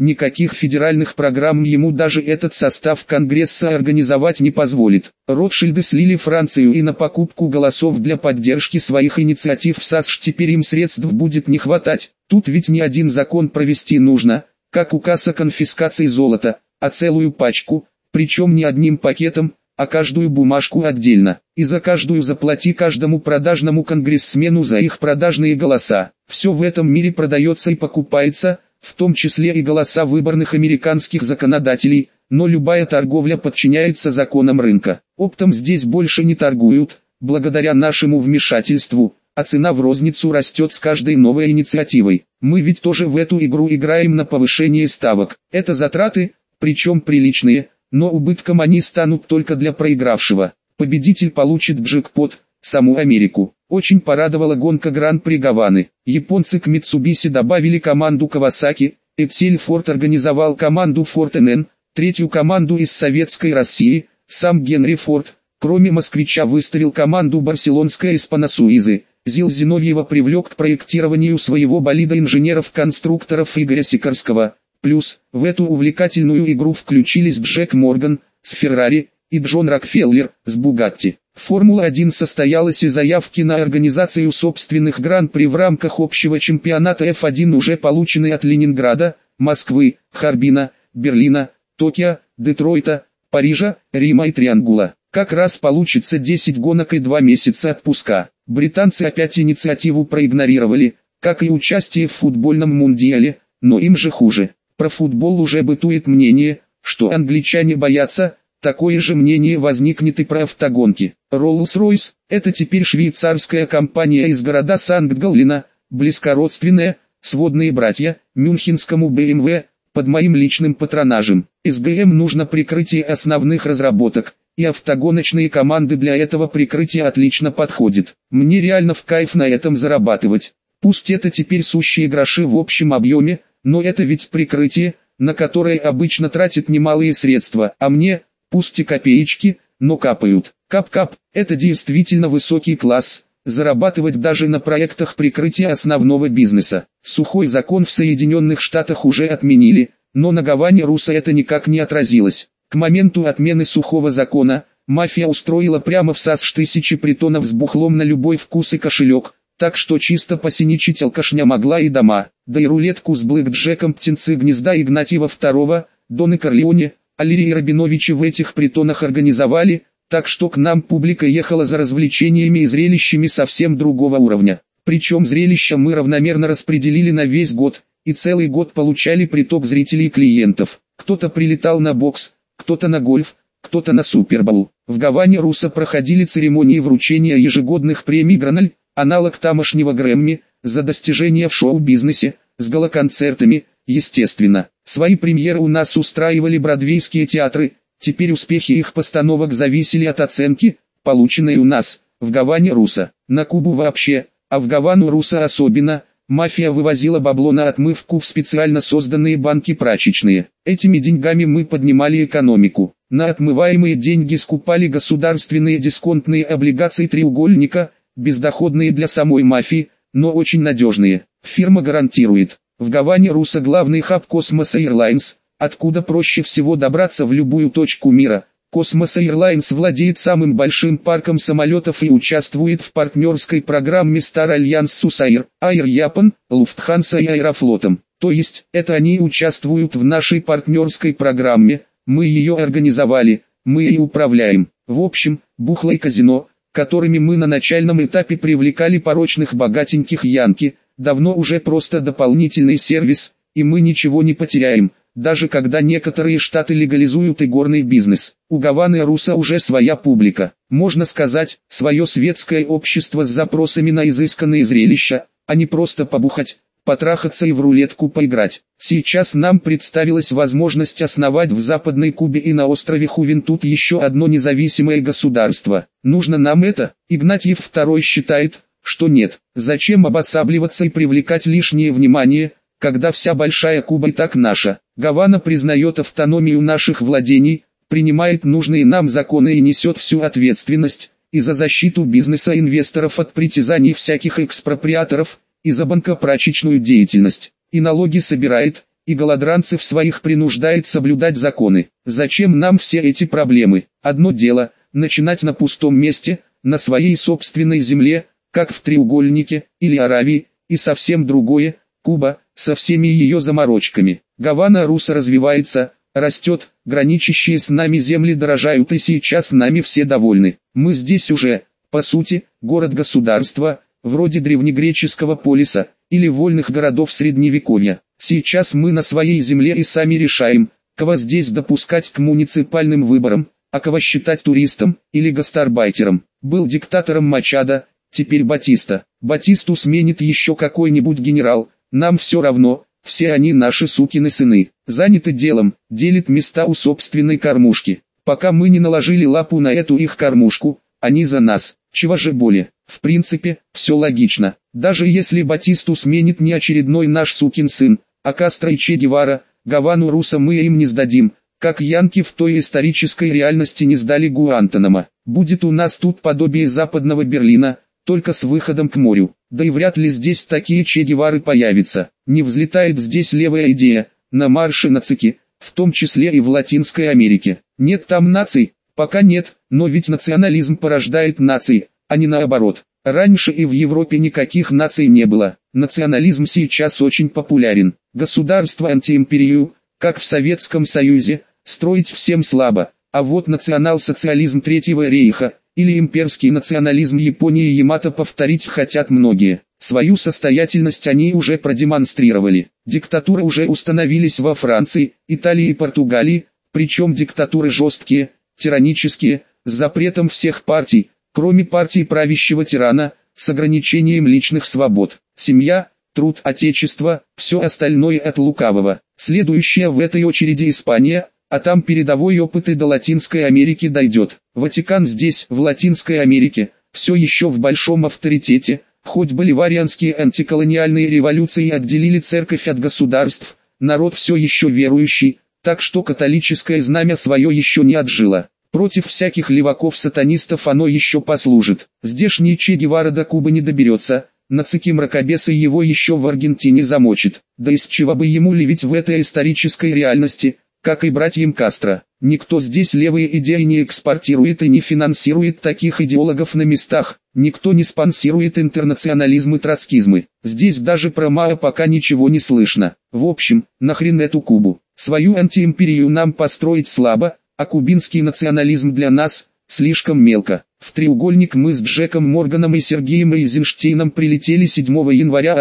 Никаких федеральных программ ему даже этот состав Конгресса организовать не позволит. Ротшильды слили Францию и на покупку голосов для поддержки своих инициатив в САСШ теперь им средств будет не хватать. Тут ведь не один закон провести нужно, как указ о конфискации золота, а целую пачку, причем не одним пакетом, а каждую бумажку отдельно. И за каждую заплати каждому продажному конгрессмену за их продажные голоса. Все в этом мире продается и покупается, в том числе и голоса выборных американских законодателей, но любая торговля подчиняется законам рынка. Оптом здесь больше не торгуют, благодаря нашему вмешательству, а цена в розницу растет с каждой новой инициативой. Мы ведь тоже в эту игру играем на повышение ставок. Это затраты, причем приличные, но убытком они станут только для проигравшего. Победитель получит джекпот, саму Америку. Очень порадовала гонка Гран-при Гаваны. Японцы к Mitsubishi добавили команду Kawasaki, Excel Ford организовал команду Ford NN, третью команду из Советской России, сам Генри Форд, кроме москвича выставил команду барселонская Испана Суизы. Зил Зиновьева привлек к проектированию своего болида инженеров-конструкторов Игоря Сикорского. Плюс, в эту увлекательную игру включились Джек Морган, с Феррари, и Джон Рокфеллер, с Бугатти. Формула-1 состоялась и заявки на организацию собственных гран-при в рамках общего чемпионата F1 уже получены от Ленинграда, Москвы, Харбина, Берлина, Токио, Детройта, Парижа, Рима и Триангула. Как раз получится 10 гонок и 2 месяца отпуска. Британцы опять инициативу проигнорировали, как и участие в футбольном мундиале, но им же хуже. Про футбол уже бытует мнение, что англичане боятся. Такое же мнение возникнет и про автогонки. Rolls-Royce – это теперь швейцарская компания из города Санкт-Галлена, близкородственная, сводные братья, мюнхенскому BMW, под моим личным патронажем. СГМ нужно прикрытие основных разработок, и автогоночные команды для этого прикрытия отлично подходят. Мне реально в кайф на этом зарабатывать. Пусть это теперь сущие гроши в общем объеме, но это ведь прикрытие, на которое обычно тратят немалые средства, а мне – пусть и копеечки, но капают. Кап-кап – это действительно высокий класс, зарабатывать даже на проектах прикрытия основного бизнеса. Сухой закон в Соединенных Штатах уже отменили, но на Гаване Руса это никак не отразилось. К моменту отмены сухого закона, мафия устроила прямо в САСШ тысячи притонов с бухлом на любой вкус и кошелек, так что чисто посиничить алкашня могла и дома. Да и рулетку с блэкджеком птенцы гнезда Игнатьева II, Дон и Корлеоне, Алири и Рабиновичи в этих притонах организовали, так что к нам публика ехала за развлечениями и зрелищами совсем другого уровня. Причем зрелища мы равномерно распределили на весь год, и целый год получали приток зрителей и клиентов. Кто-то прилетал на бокс, кто-то на гольф, кто-то на супербоул. В Гаване Руса проходили церемонии вручения ежегодных премий Граналь, аналог тамошнего Грэмми, за достижения в шоу-бизнесе, с галоконцертами. Естественно, свои премьеры у нас устраивали бродвейские театры, теперь успехи их постановок зависели от оценки, полученной у нас, в Гаване Руса. На Кубу вообще, а в Гавану Руса особенно, мафия вывозила бабло на отмывку в специально созданные банки прачечные. Этими деньгами мы поднимали экономику. На отмываемые деньги скупали государственные дисконтные облигации треугольника, бездоходные для самой мафии, но очень надежные. Фирма гарантирует. В Гаване Руса главный хаб Космоса Airlines, откуда проще всего добраться в любую точку мира. Космоса Airlines владеет самым большим парком самолетов и участвует в партнерской программе Star Alliance с USAIR, Air Japan, Lufthansa и Аэрофлотом. То есть, это они участвуют в нашей партнерской программе, мы ее организовали, мы и управляем. В общем, бухло и казино, которыми мы на начальном этапе привлекали порочных богатеньких янки, давно уже просто дополнительный сервис, и мы ничего не потеряем, даже когда некоторые штаты легализуют игорный бизнес. У Гаваны Руса уже своя публика, можно сказать, свое светское общество с запросами на изысканные зрелища, а не просто побухать, потрахаться и в рулетку поиграть. Сейчас нам представилась возможность основать в Западной Кубе и на острове Хувентуд еще одно независимое государство. Нужно нам это? Игнатьев II считает, что нет. Зачем обосабливаться и привлекать лишнее внимание, когда вся Большая Куба и так наша? Гавана признает автономию наших владений, принимает нужные нам законы и несет всю ответственность, и за защиту бизнеса инвесторов от притязаний всяких экспроприаторов, и за банкопрачечную деятельность, и налоги собирает, и голодранцев своих принуждает соблюдать законы. Зачем нам все эти проблемы? Одно дело – начинать на пустом месте, на своей собственной земле, как в треугольнике, или Аравии, и совсем другое – Куба, со всеми ее заморочками. Гавана-Рус развивается, растет, граничащие с нами земли дорожают, и сейчас нами все довольны. Мы здесь уже, по сути, город-государство, вроде древнегреческого полиса, или вольных городов средневековья. Сейчас мы на своей земле и сами решаем, кого здесь допускать к муниципальным выборам, а кого считать туристом, или гастарбайтером. Был диктатором Мачадо, теперь Батиста. Батисту сменит еще какой-нибудь генерал, нам все равно, все они наши сукины сыны. Заняты делом, делят места у собственной кормушки. Пока мы не наложили лапу на эту их кормушку, они за нас. Чего же более? В принципе, все логично. Даже если Батисту сменит не очередной наш сукин сын, а Кастро и Че Гевара, Гавану-Руса мы им не сдадим, как янки в той исторической реальности не сдали Гуантанамо. Будет у нас тут подобие западного Берлина, только с выходом к морю. Да и вряд ли здесь такие Че Гевары появятся. Не взлетает здесь левая идея, на марше нацики, в том числе и в Латинской Америке. Нет там наций? Пока нет, но ведь национализм порождает нации, а не наоборот. Раньше и в Европе никаких наций не было. Национализм сейчас очень популярен. Государство-антиимперию, как в Советском Союзе, строить всем слабо. А вот национал-социализм Третьего рейха, или имперский национализм Японии и Ямато повторить хотят многие. Свою состоятельность они уже продемонстрировали. Диктатуры уже установились во Франции, Италии и Португалии, причем диктатуры жесткие, тиранические, с запретом всех партий, кроме партии правящего тирана, с ограничением личных свобод. Семья, труд, отечество, все остальное от лукавого. Следующая в этой очереди Испания, а там передовой опыт и до Латинской Америки дойдет. Ватикан здесь, в Латинской Америке, все еще в большом авторитете, хоть боливарианские антиколониальные революции отделили церковь от государств, народ все еще верующий, так что католическое знамя свое еще не отжило. Против всяких леваков-сатанистов оно еще послужит. Здешний Че Гевара до Кубы не доберется, нацики мракобесы его еще в Аргентине замочит. Да из чего бы ему левить в этой исторической реальности, как и братьям Кастро. Никто здесь левые идеи не экспортирует и не финансирует таких идеологов на местах, никто не спонсирует интернационализм и троцкизмы. Здесь даже про Мао пока ничего не слышно. В общем, нахрен эту Кубу. Свою антиимперию нам построить слабо, а кубинский национализм для нас слишком мелко. В треугольник мы с Джеком Морганом и Сергеем Эйзенштейном прилетели 7 января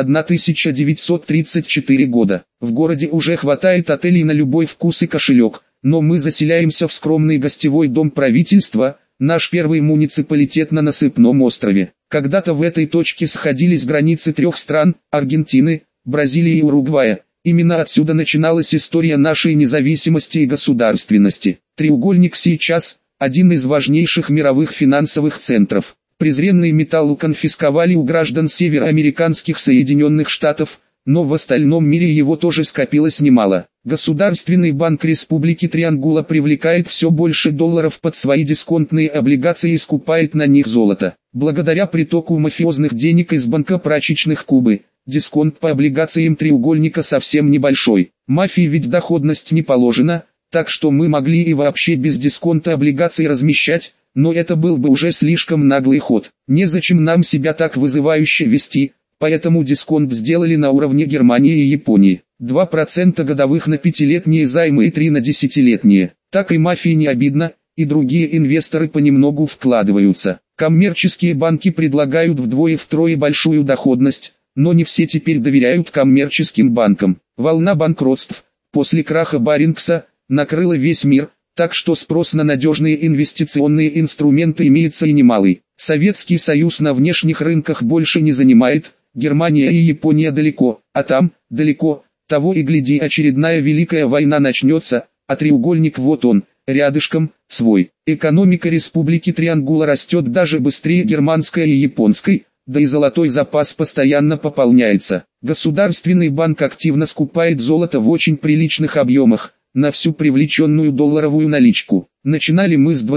1934 года. В городе уже хватает отелей на любой вкус и кошелек, но мы заселяемся в скромный гостевой дом правительства, наш первый муниципалитет на Насыпном острове. Когда-то в этой точке сходились границы 3 стран – Аргентины, Бразилии и Уругвая. Именно отсюда начиналась история нашей независимости и государственности. Треугольник сейчас – один из важнейших мировых финансовых центров. Презренный металл конфисковали у граждан североамериканских Соединенных Штатов, но в остальном мире его тоже скопилось немало. Государственный банк Республики Триангула привлекает все больше долларов под свои дисконтные облигации и скупает на них золото. Благодаря притоку мафиозных денег из банка прачечных Кубы, дисконт по облигациям треугольника совсем небольшой. Мафии ведь доходность не положена, так что мы могли и вообще без дисконта облигаций размещать, но это был бы уже слишком наглый ход. Незачем нам себя так вызывающе вести, поэтому дисконт сделали на уровне Германии и Японии. 2% годовых на 5-летние займы и 3 на 10-летние. Так и мафии не обидно, и другие инвесторы понемногу вкладываются. Коммерческие банки предлагают вдвое-втрое большую доходность, но не все теперь доверяют коммерческим банкам. Волна банкротств, после краха Барингса, накрыла весь мир, так что спрос на надежные инвестиционные инструменты имеется и немалый. Советский Союз на внешних рынках больше не занимает, Германия и Япония далеко, а там, далеко, того и гляди очередная великая война начнется, а треугольник вот он, рядышком, свой. Экономика Республики Триангула растет даже быстрее германской и японской, да и золотой запас постоянно пополняется. Государственный банк активно скупает золото в очень приличных объемах, на всю привлеченную долларовую наличку. Начинали мы с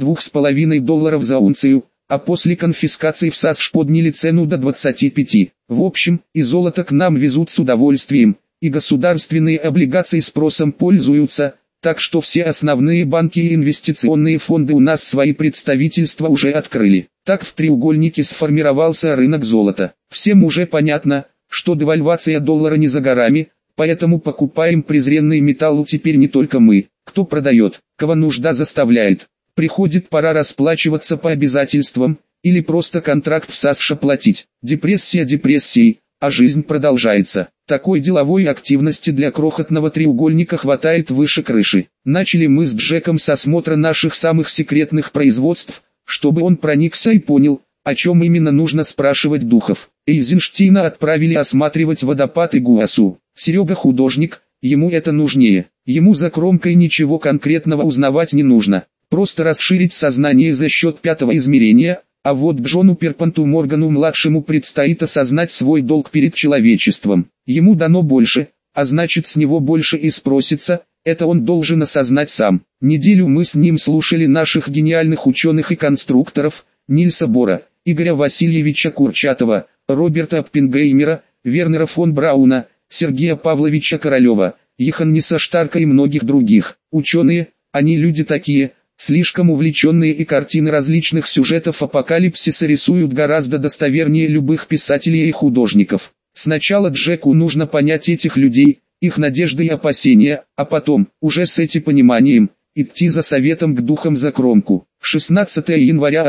$22,5 за унцию, а после конфискации в САСШ подняли цену до 25. В общем, и золото к нам везут с удовольствием, и государственные облигации спросом пользуются, так что все основные банки и инвестиционные фонды у нас свои представительства уже открыли. Так в треугольнике сформировался рынок золота. Всем уже понятно, что девальвация доллара не за горами, поэтому покупаем презренный металл теперь не только мы. Кто продает, кого нужда заставляет. Приходит пора расплачиваться по обязательствам, или просто контракт в США платить. Депрессия депрессией, а жизнь продолжается. Такой деловой активности для крохотного треугольника хватает выше крыши. Начали мы с Джеком с осмотра наших самых секретных производств, чтобы он проникся и понял, о чем именно нужно спрашивать духов. Эйзенштейна отправили осматривать водопад Игуасу. Серега художник, ему это нужнее. Ему за кромкой ничего конкретного узнавать не нужно. Просто расширить сознание за счет пятого измерения, а вот Джону Перпанту Моргану-младшему предстоит осознать свой долг перед человечеством. Ему дано больше, а значит с него больше и спросится, это он должен осознать сам. Неделю мы с ним слушали наших гениальных ученых и конструкторов, Нильса Бора, Игоря Васильевича Курчатова, Роберта Оппенгеймера, Вернера фон Брауна, Сергея Павловича Королева, Йоханнеса Штарка и многих других. Ученые, они люди такие, слишком увлеченные, и картины различных сюжетов апокалипсиса рисуют гораздо достовернее любых писателей и художников. Сначала Джеку нужно понять этих людей, их надежды и опасения, а потом, уже с этим пониманием, идти за советом к духам за кромку. 16 января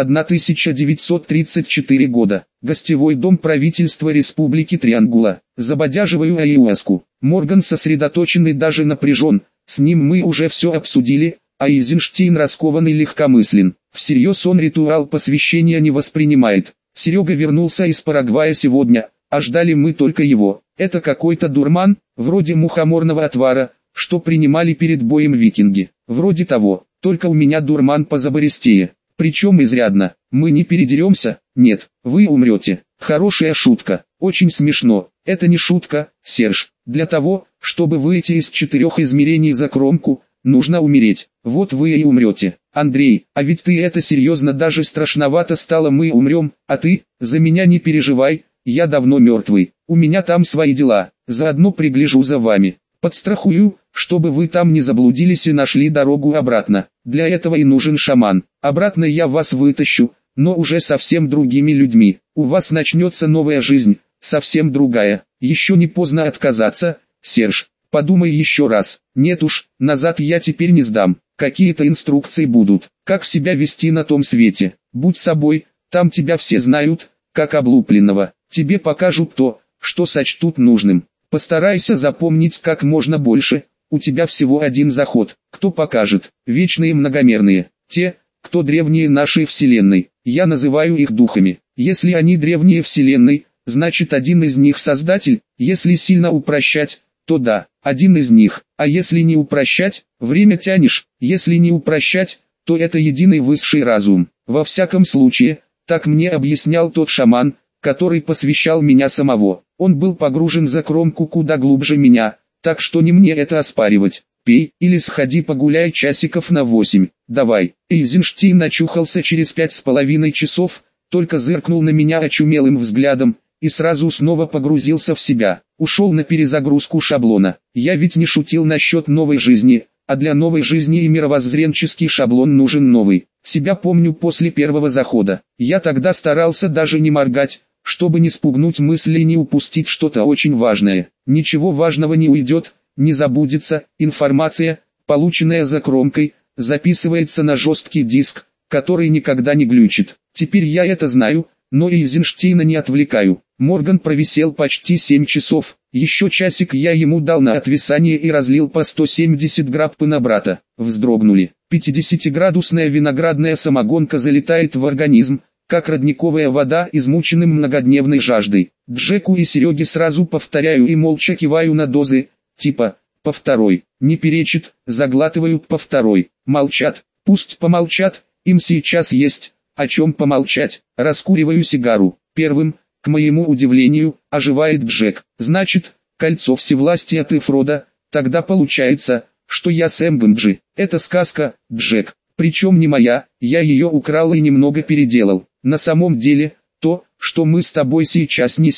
1934 года. Гостевой дом правительства Республики Триангула. Забодяживаю Айуаску. Морган сосредоточен и даже напряжен, с ним мы уже все обсудили, а Эйзенштейн раскован и легкомыслен. Всерьез он ритуал посвящения не воспринимает. Серега вернулся из Парагвая сегодня, а ждали мы только его. Это какой-то дурман, вроде мухоморного отвара, что принимали перед боем викинги. Вроде того, только у меня дурман позабористее. Причем изрядно. Мы не передеремся? Нет, вы умрете. Хорошая шутка, очень смешно. Это не шутка, Серж. Для того, чтобы выйти из 4 измерений за кромку, нужно умереть. Вот вы и умрете. Андрей, а ведь ты это серьезно, даже страшновато стало. Мы умрем, а ты, за меня не переживай, я давно мертвый. У меня там свои дела, заодно пригляжу за вами. Подстрахую, чтобы вы там не заблудились и нашли дорогу обратно. Для этого и нужен шаман. Обратно я вас вытащу, но уже совсем другими людьми. У вас начнется новая жизнь, совсем другая. Еще не поздно отказаться, Серж. Подумай еще раз. Нет уж, назад я теперь не сдам. Какие-то инструкции будут, как себя вести на том свете. Будь собой, там тебя все знают, как облупленного. Тебе покажут то, что сочтут нужным. Постарайся запомнить как можно больше. У тебя всего один заход. Кто покажет? Вечные многомерные. Те, кто древние нашей вселенной. Я называю их духами. Если они древние вселенной, значит один из них создатель. Если сильно упрощать, то да, один из них. А если не упрощать, время тянешь. Если не упрощать, то это единый высший разум. Во всяком случае, так мне объяснял тот шаман, который посвящал меня самого. Он был погружен за кромку куда глубже меня, так что не мне это оспаривать. Пей или сходи погуляй часиков на 8. Давай. Эйзенштейн начухался через 5,5 часов, только зыркнул на меня очумелым взглядом, и сразу снова погрузился в себя. Ушел на перезагрузку шаблона. Я ведь не шутил насчет новой жизни, а для новой жизни и мировоззренческий шаблон нужен новый. Себя помню после первого захода. Я тогда старался даже не моргать, чтобы не спугнуть мысли и не упустить что-то очень важное. Ничего важного не уйдет, не забудется. Информация, полученная за кромкой, записывается на жесткий диск, который никогда не глючит. Теперь я это знаю, но Эйзенштейна не отвлекаю. Морган провисел почти 7 часов. Еще часик я ему дал на отвисание и разлил по 170 граппы на брата. Вздрогнули. 50-градусная виноградная самогонка залетает в организм, как родниковая вода, измученным многодневной жаждой. Джеку и Сереге сразу повторяю и молча киваю на дозы, типа, по второй. Не перечит, заглатывают по второй. Молчат, пусть помолчат, им сейчас есть о чем помолчать. Раскуриваю сигару. Первым, к моему удивлению, оживает Джек. Значит, кольцо всевластия ты Фродо. Тогда получается, что я Сэм Бэмджи. Это сказка, Джек. Причем не моя, я ее украл и немного переделал. На самом деле, то, что мы с тобой сейчас несем,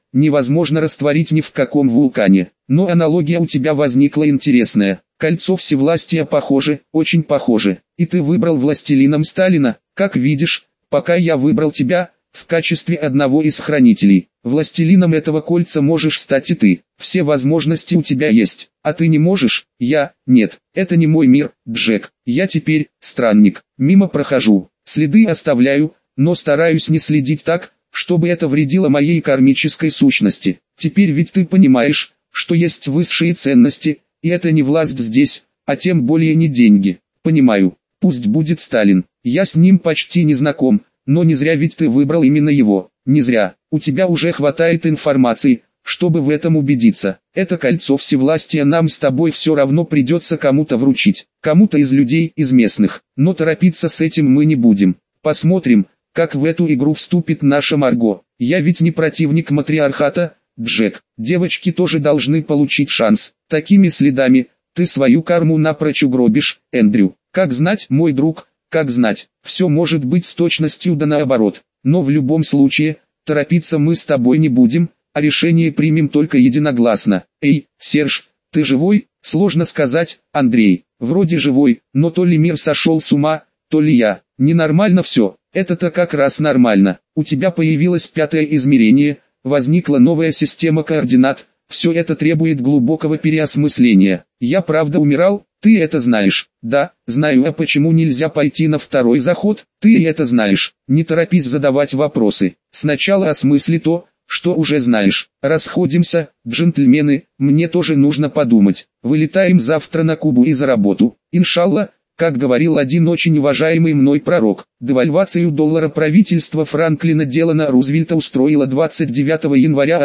невозможно растворить ни в каком вулкане. Но аналогия у тебя возникла интересная. Кольцо всевластия похоже, очень похоже. И ты выбрал властелином Сталина, как видишь, пока я выбрал тебя, в качестве одного из хранителей. Властелином этого кольца можешь стать и ты. Все возможности у тебя есть, а ты не можешь, нет, это не мой мир, Джек. Я теперь странник, мимо прохожу, следы оставляю, но стараюсь не следить так, чтобы это вредило моей кармической сущности. Теперь ведь ты понимаешь, что есть высшие ценности, и это не власть здесь, а тем более не деньги. Понимаю, пусть будет Сталин, я с ним почти не знаком, но не зря ведь ты выбрал именно его, не зря. У тебя уже хватает информации, чтобы в этом убедиться. Это кольцо всевластия нам с тобой все равно придется кому-то вручить, кому-то из людей, из местных. Но торопиться с этим мы не будем. Посмотрим, как в эту игру вступит наша Марго. Я ведь не противник матриархата, Джек. Девочки тоже должны получить шанс. Такими следами ты свою карму напрочь угробишь, Эндрю. Как знать, мой друг, как знать. Все может быть с точностью да наоборот. Но в любом случае, торопиться мы с тобой не будем, а решение примем только единогласно. Эй, Серж, ты живой? Сложно сказать, Андрей. Вроде живой, но то ли мир сошел с ума, то ли я. Ненормально все. Это-то как раз нормально. У тебя появилось пятое измерение, возникла новая система координат. Все это требует глубокого переосмысления. Я правда умирал? Ты это знаешь. Да, знаю. А почему нельзя пойти на второй заход? Ты и это знаешь. Не торопись задавать вопросы. Сначала осмысли то, что уже знаешь. Расходимся, джентльмены, мне тоже нужно подумать. Вылетаем завтра на Кубу и за работу. Иншалла, как говорил один очень уважаемый мной пророк. Девальвацию доллара правительство Франклина Делано Рузвельта устроило 29 января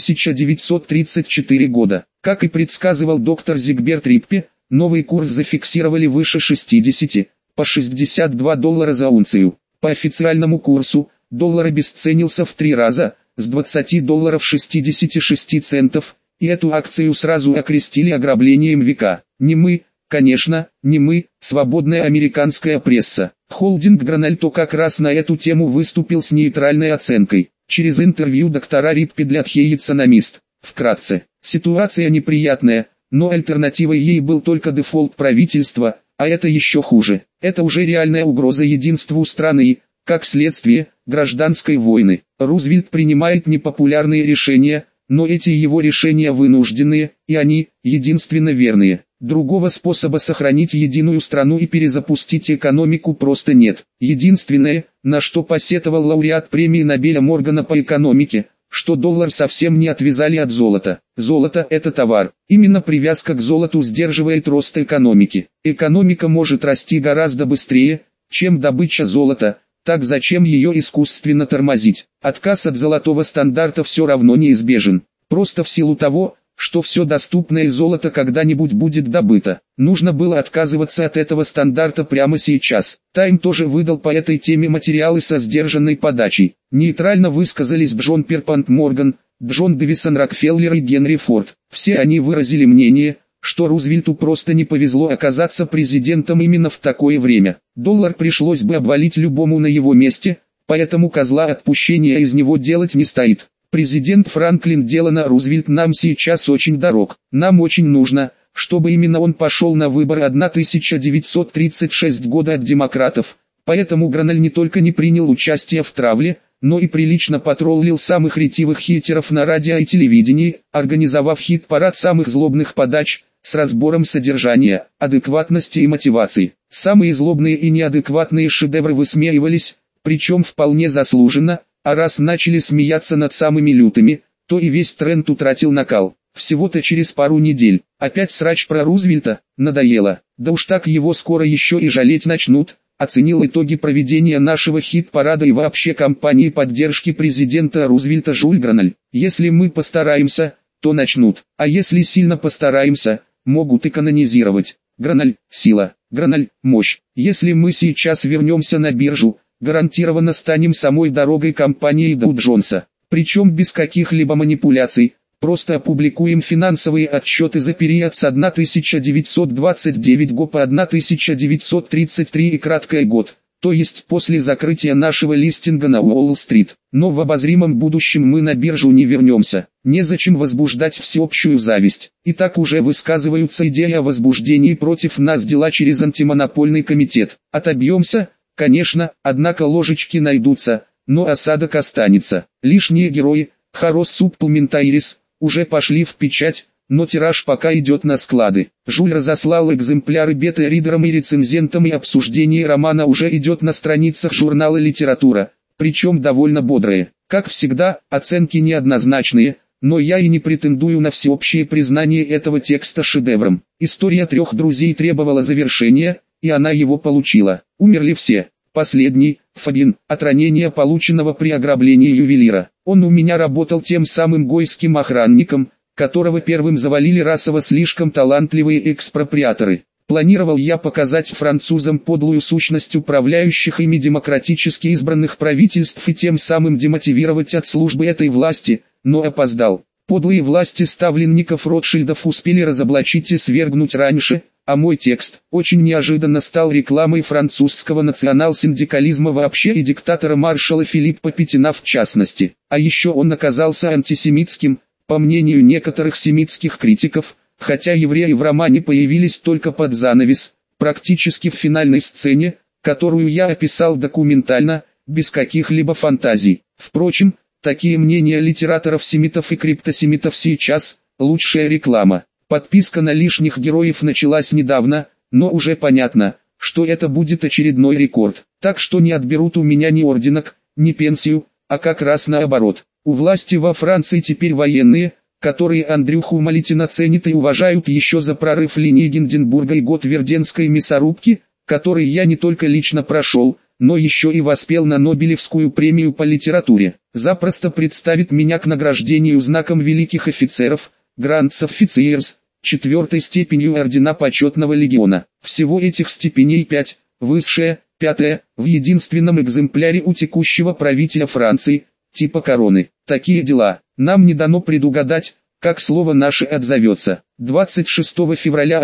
1934 года. Как и предсказывал доктор Зигберт Риппе, новый курс зафиксировали выше 60, по $62 за унцию. По официальному курсу, доллар обесценился в 3 раза, с $20.66, и эту акцию сразу окрестили ограблением века. Не мы, конечно, не мы, свободная американская пресса. Холдинг Гранальто как раз на эту тему выступил с нейтральной оценкой. Через интервью доктора Риппе для The Economist. Вкратце, ситуация неприятная, но альтернативой ей был только дефолт правительства, а это еще хуже. Это уже реальная угроза единству страны и, как следствие, гражданской войны. Рузвельт принимает непопулярные решения, но эти его решения вынужденные, и они, единственно верные. Другого способа сохранить единую страну и перезапустить экономику просто нет. Единственное, на что посетовал лауреат премии Нобеля Моргана по экономике, что доллар совсем не отвязали от золота. Золото – это товар. Именно привязка к золоту сдерживает рост экономики. Экономика может расти гораздо быстрее, чем добыча золота. Так зачем ее искусственно тормозить? Отказ от золотого стандарта все равно неизбежен. Просто в силу того, что все доступное золото когда-нибудь будет добыто. Нужно было отказываться от этого стандарта прямо сейчас. Тайм тоже выдал по этой теме материалы со сдержанной подачей. Нейтрально высказались Джон Перпант Морган, Джон Дэвисон Рокфеллер и Генри Форд. Все они выразили мнение, что Рузвельту просто не повезло оказаться президентом именно в такое время. Доллар пришлось бы обвалить любому на его месте, поэтому козла отпущения из него делать не стоит. Президент Франклин Делано Рузвельт нам сейчас очень дорог. Нам очень нужно, чтобы именно он пошел на выборы 1936 года от демократов. Поэтому Граналь не только не принял участие в травле, но и прилично потроллил самых ретивых хейтеров на радио и телевидении, организовав хит-парад самых злобных подач, с разбором содержания, адекватности и мотивации. Самые злобные и неадекватные шедевры высмеивались, причем вполне заслуженно, а раз начали смеяться над самыми лютыми, то и весь тренд утратил накал. Всего-то через пару недель. Опять срач про Рузвельта, надоело. Да уж так его скоро еще и жалеть начнут. Оценил итоги проведения нашего хит-парада и вообще кампании поддержки президента Рузвельта Жюль Граналь. Если мы постараемся, то начнут. А если сильно постараемся, могут и канонизировать. Граналь – сила, Граналь – мощь. Если мы сейчас вернемся на биржу, гарантированно станем самой дорогой компании Dow Jones. Причем без каких-либо манипуляций, просто опубликуем финансовые отчеты за период с 1929 го по 1933 и краткое год, то есть после закрытия нашего листинга на Уолл-стрит. Но в обозримом будущем мы на биржу не вернемся. Незачем возбуждать всеобщую зависть. И так уже высказываются идеи о возбуждении против нас дела через антимонопольный комитет. Отобьемся, конечно, однако ложечки найдутся, но осадок останется. Лишние герои, Хорос Субплементайрис, уже пошли в печать, но тираж пока идет на склады. Жюль разослал экземпляры бета-ридерам и рецензентам, и обсуждение романа уже идет на страницах журнала «Литература», причем довольно бодрые. Как всегда, оценки неоднозначные, но я и не претендую на всеобщее признание этого текста шедевром. История трех друзей требовала завершения, и она его получила. Умерли все. Последний, Фабин, от ранения, полученного при ограблении ювелира. Он у меня работал тем самым гойским охранником, которого первым завалили расово слишком талантливые экспроприаторы. Планировал я показать французам подлую сущность управляющих ими демократически избранных правительств и тем самым демотивировать от службы этой власти, но опоздал. Подлые власти ставленников Ротшильдов успели разоблачить и свергнуть раньше, а мой текст очень неожиданно стал рекламой французского национал-синдикализма вообще и диктатора маршала Филиппа Петина в частности. А еще он оказался антисемитским, по мнению некоторых семитских критиков, хотя евреи в романе появились только под занавес, практически в финальной сцене, которую я описал документально, без каких-либо фантазий. Впрочем, такие мнения литераторов-семитов и криптосемитов сейчас – лучшая реклама. Подписка на лишних героев началась недавно, но уже понятно, что это будет очередной рекорд. Так что не отберут у меня ни орденок, ни пенсию, а как раз наоборот. У власти во Франции теперь военные, которые Андрюху Малитина ценят и уважают еще за прорыв линии Гинденбурга и год Верденской мясорубки, который я не только лично прошел, но еще и воспел на Нобелевскую премию по литературе. Запросто представит меня к награждению знаком великих офицеров, Грандс Офицерс, 4-й степенью ордена почетного легиона. Всего этих степеней 5, высшая, 5-я, в единственном экземпляре у текущего правителя Франции, типа короны. Такие дела. Нам не дано предугадать, как слово наше отзовется. 26 февраля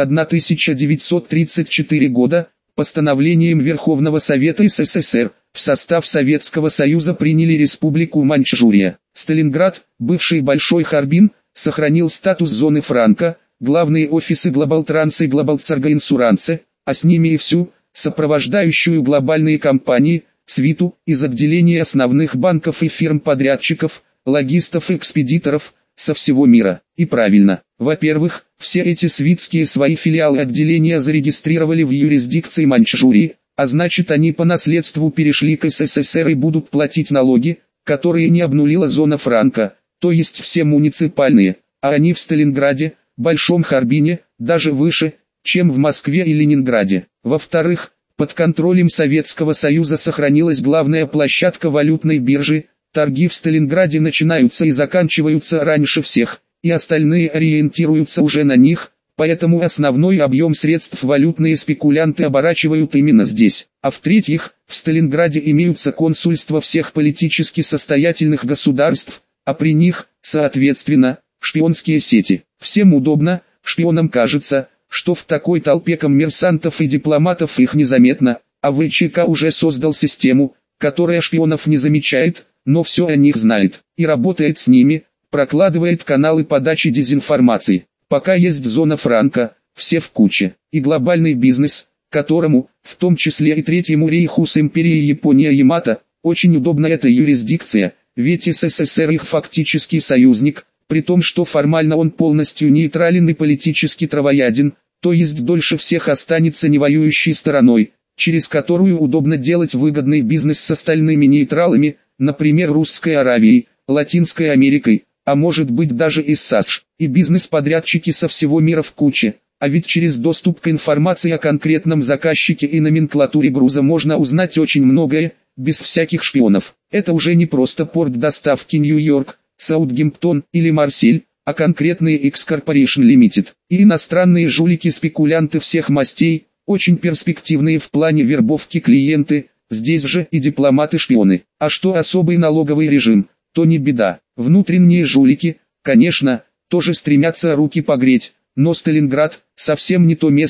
1934 года, постановлением Верховного Совета СССР, в состав Советского Союза приняли Республику Маньчжурия. Сталинград, бывший Большой Харбин, сохранил статус зоны франко, главные офисы Глобалтранса и Глобалцарга Инсурансе, а с ними и всю, сопровождающую глобальные компании, свиту, из отделений основных банков и фирм-подрядчиков, логистов и экспедиторов, со всего мира. И правильно. Во-первых, все эти свитские свои филиалы отделения зарегистрировали в юрисдикции Маньчжурии, а значит они по наследству перешли к СССР и будут платить налоги, которые не обнулила зона франко, то есть все муниципальные, а они в Сталинграде, Большом Харбине, даже выше, чем в Москве и Ленинграде. Во-вторых, под контролем Советского Союза сохранилась главная площадка валютной биржи, торги в Сталинграде начинаются и заканчиваются раньше всех, и остальные ориентируются уже на них, поэтому основной объем средств валютные спекулянты оборачивают именно здесь. А в-третьих, в Сталинграде имеются консульства всех политически состоятельных государств, а при них, соответственно, шпионские сети. Всем удобно, шпионам кажется, что в такой толпе коммерсантов и дипломатов их незаметно, а ВЧК уже создал систему, которая шпионов не замечает, но все о них знает, и работает с ними, прокладывает каналы подачи дезинформации. Пока есть зона франко, все в куче, и глобальный бизнес, которому, в том числе и Третьему рейху с империей Япония Ямато, очень удобна эта юрисдикция, ведь СССР их фактический союзник, при том, что формально он полностью нейтрален и политически травояден, то есть дольше всех останется невоюющей стороной, через которую удобно делать выгодный бизнес с остальными нейтралами, например Русской Аравией, Латинской Америкой, а может быть даже и с САСШ, и бизнес-подрядчики со всего мира в куче. А ведь через доступ к информации о конкретном заказчике и номенклатуре груза можно узнать очень многое, без всяких шпионов. Это уже не просто порт доставки Нью-Йорк, Саутгемптон или Марсель, а конкретные X Corporation Limited. И иностранные жулики-спекулянты всех мастей, очень перспективные в плане вербовки клиенты, здесь же и дипломаты-шпионы. А что особый налоговый режим, то не беда. Внутренние жулики, конечно, тоже стремятся руки погреть, но Сталинград совсем не то место,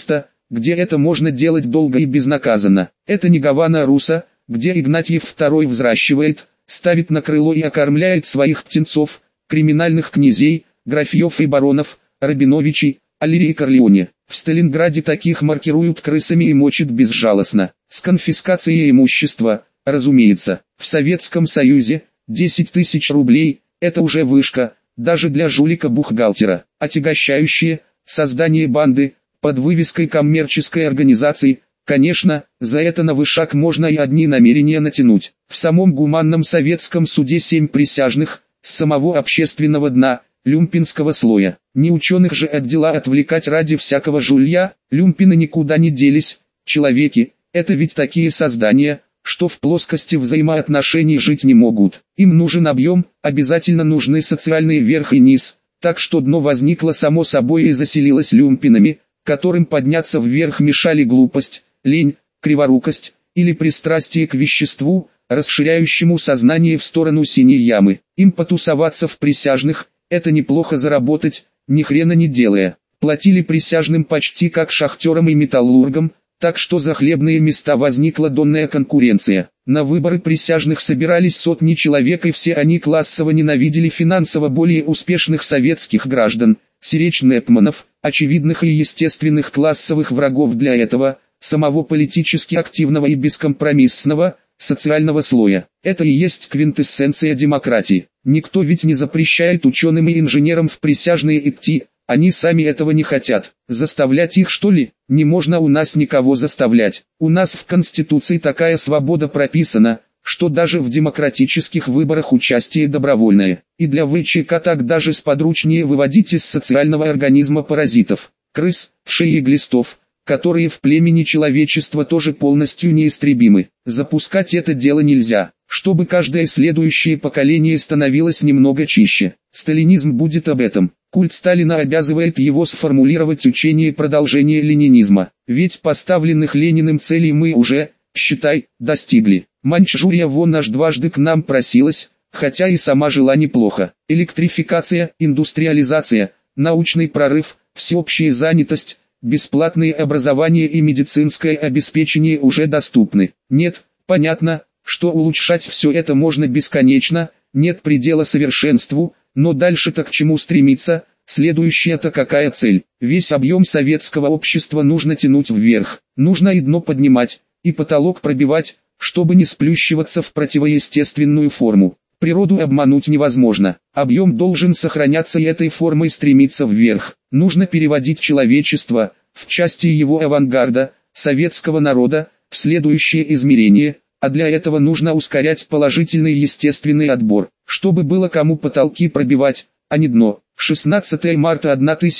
где это можно делать долго и безнаказанно. Это не Гавана Руса, где Игнатьев II взращивает, ставит на крыло и окормляет своих птенцов, криминальных князей, графьев и баронов, Рабиновичей, Алири и Корлеоне. В Сталинграде таких маркируют крысами и мочат безжалостно, с конфискацией имущества, разумеется. В Советском Союзе 10 тысяч рублей – это уже вышка, даже для жулика-бухгалтера, отягощающие создание банды под вывеской коммерческой организации. Конечно, за это на вышаг можно и одни намерения натянуть. В самом гуманном советском суде 7 присяжных, с самого общественного дна, люмпинского слоя. Не ученых же от дела отвлекать ради всякого жулья, люмпины никуда не делись. Человеки, это ведь такие создания, что в плоскости взаимоотношений жить не могут. Им нужен объем, обязательно нужны социальные верх и низ, так что дно возникло само собой и заселилось люмпинами, которым подняться вверх мешали глупость, лень, криворукость или пристрастие к веществу, расширяющему сознание в сторону синей ямы. Им потусоваться в присяжных – это неплохо заработать, ни хрена не делая. Платили присяжным почти как шахтерам и металлургам, так что за хлебные места возникла донная конкуренция. На выборы присяжных собирались сотни человек, и все они классово ненавидели финансово более успешных советских граждан, сиречь Непманов, очевидных и естественных классовых врагов для этого, самого политически активного и бескомпромиссного, социального слоя. Это и есть квинтэссенция демократии. Никто ведь не запрещает ученым и инженерам в присяжные идти, они сами этого не хотят. Заставлять их, что ли? Не можно у нас никого заставлять. У нас в Конституции такая свобода прописана, что даже в демократических выборах участие добровольное. И для ВЧК так даже сподручнее выводить из социального организма паразитов, крыс, вшей и глистов, которые в племени человечества тоже полностью неистребимы. Запускать это дело нельзя, чтобы каждое следующее поколение становилось немного чище. Сталинизм будет об этом. Культ Сталина обязывает его сформулировать учение продолжения ленинизма. Ведь поставленных Лениным целей мы уже, считай, достигли. Маньчжурия вон аж дважды к нам просилась, хотя и сама жила неплохо. Электрификация, индустриализация, научный прорыв, всеобщая занятость, бесплатное образование и медицинское обеспечение уже доступны. Нет, понятно, что улучшать все это можно бесконечно, нет предела совершенству, но дальше-то к чему стремиться, следующая-то какая цель? Весь объем советского общества нужно тянуть вверх, нужно и дно поднимать, и потолок пробивать, чтобы не сплющиваться в противоестественную форму. Природу обмануть невозможно, объем должен сохраняться и этой формой стремиться вверх. Нужно переводить человечество, в части его авангарда, советского народа, в следующее измерение, а для этого нужно ускорять положительный естественный отбор, чтобы было кому потолки пробивать, а не дно. 16 марта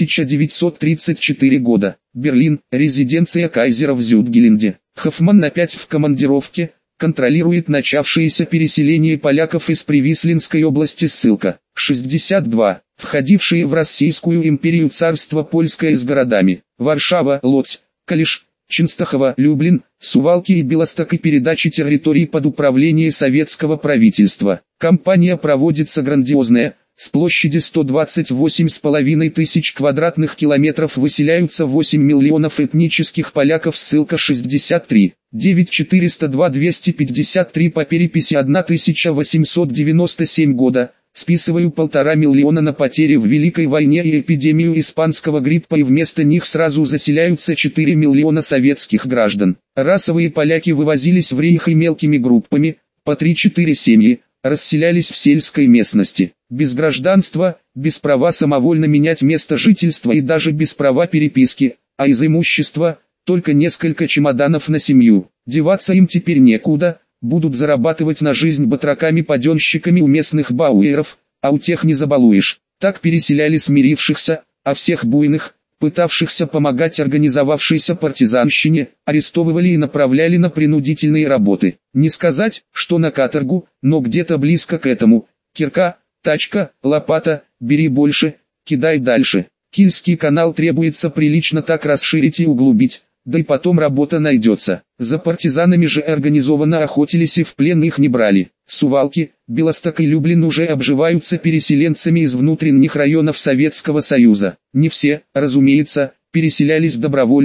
1934 года. Берлин, резиденция кайзера в Зюдгеленде. Хоффман опять в командировке, контролирует начавшееся переселение поляков из Привислинской области. Ссылка. 62. Входившие в Российскую империю царство польское с городами Варшава, Лодзь, Калиш, Ченстахова, Люблин, Сувалки и Белосток и передачи территорий под управление советского правительства. Кампания проводится грандиозная, с площади 128,5 тысяч квадратных километров выселяются 8 миллионов этнических поляков. Ссылка 63. 9402 253 по переписи 1897 года. Списываю 1,5 миллиона на потери в Великой войне и эпидемию испанского гриппа, и вместо них сразу заселяются 4 миллиона советских граждан. Расовые поляки вывозились в рейх и мелкими группами, по 3-4 семьи, расселялись в сельской местности. Без гражданства, без права самовольно менять место жительства и даже без права переписки, а из имущества только несколько чемоданов на семью. Деваться им теперь некуда. Будут зарабатывать на жизнь батраками-паденщиками у местных бауэров, а у тех не забалуешь. Так переселяли смирившихся, а всех буйных, пытавшихся помогать организовавшейся партизанщине, арестовывали и направляли на принудительные работы. Не сказать, что на каторгу, но где-то близко к этому. Кирка, тачка, лопата, бери больше, кидай дальше. Кильский канал требуется прилично так расширить и углубить. Да и потом работа найдется. За партизанами же организованно охотились и в плен их не брали. Сувалки, Белосток и Люблин уже обживаются переселенцами из внутренних районов Советского Союза. Не все, разумеется, переселялись добровольно,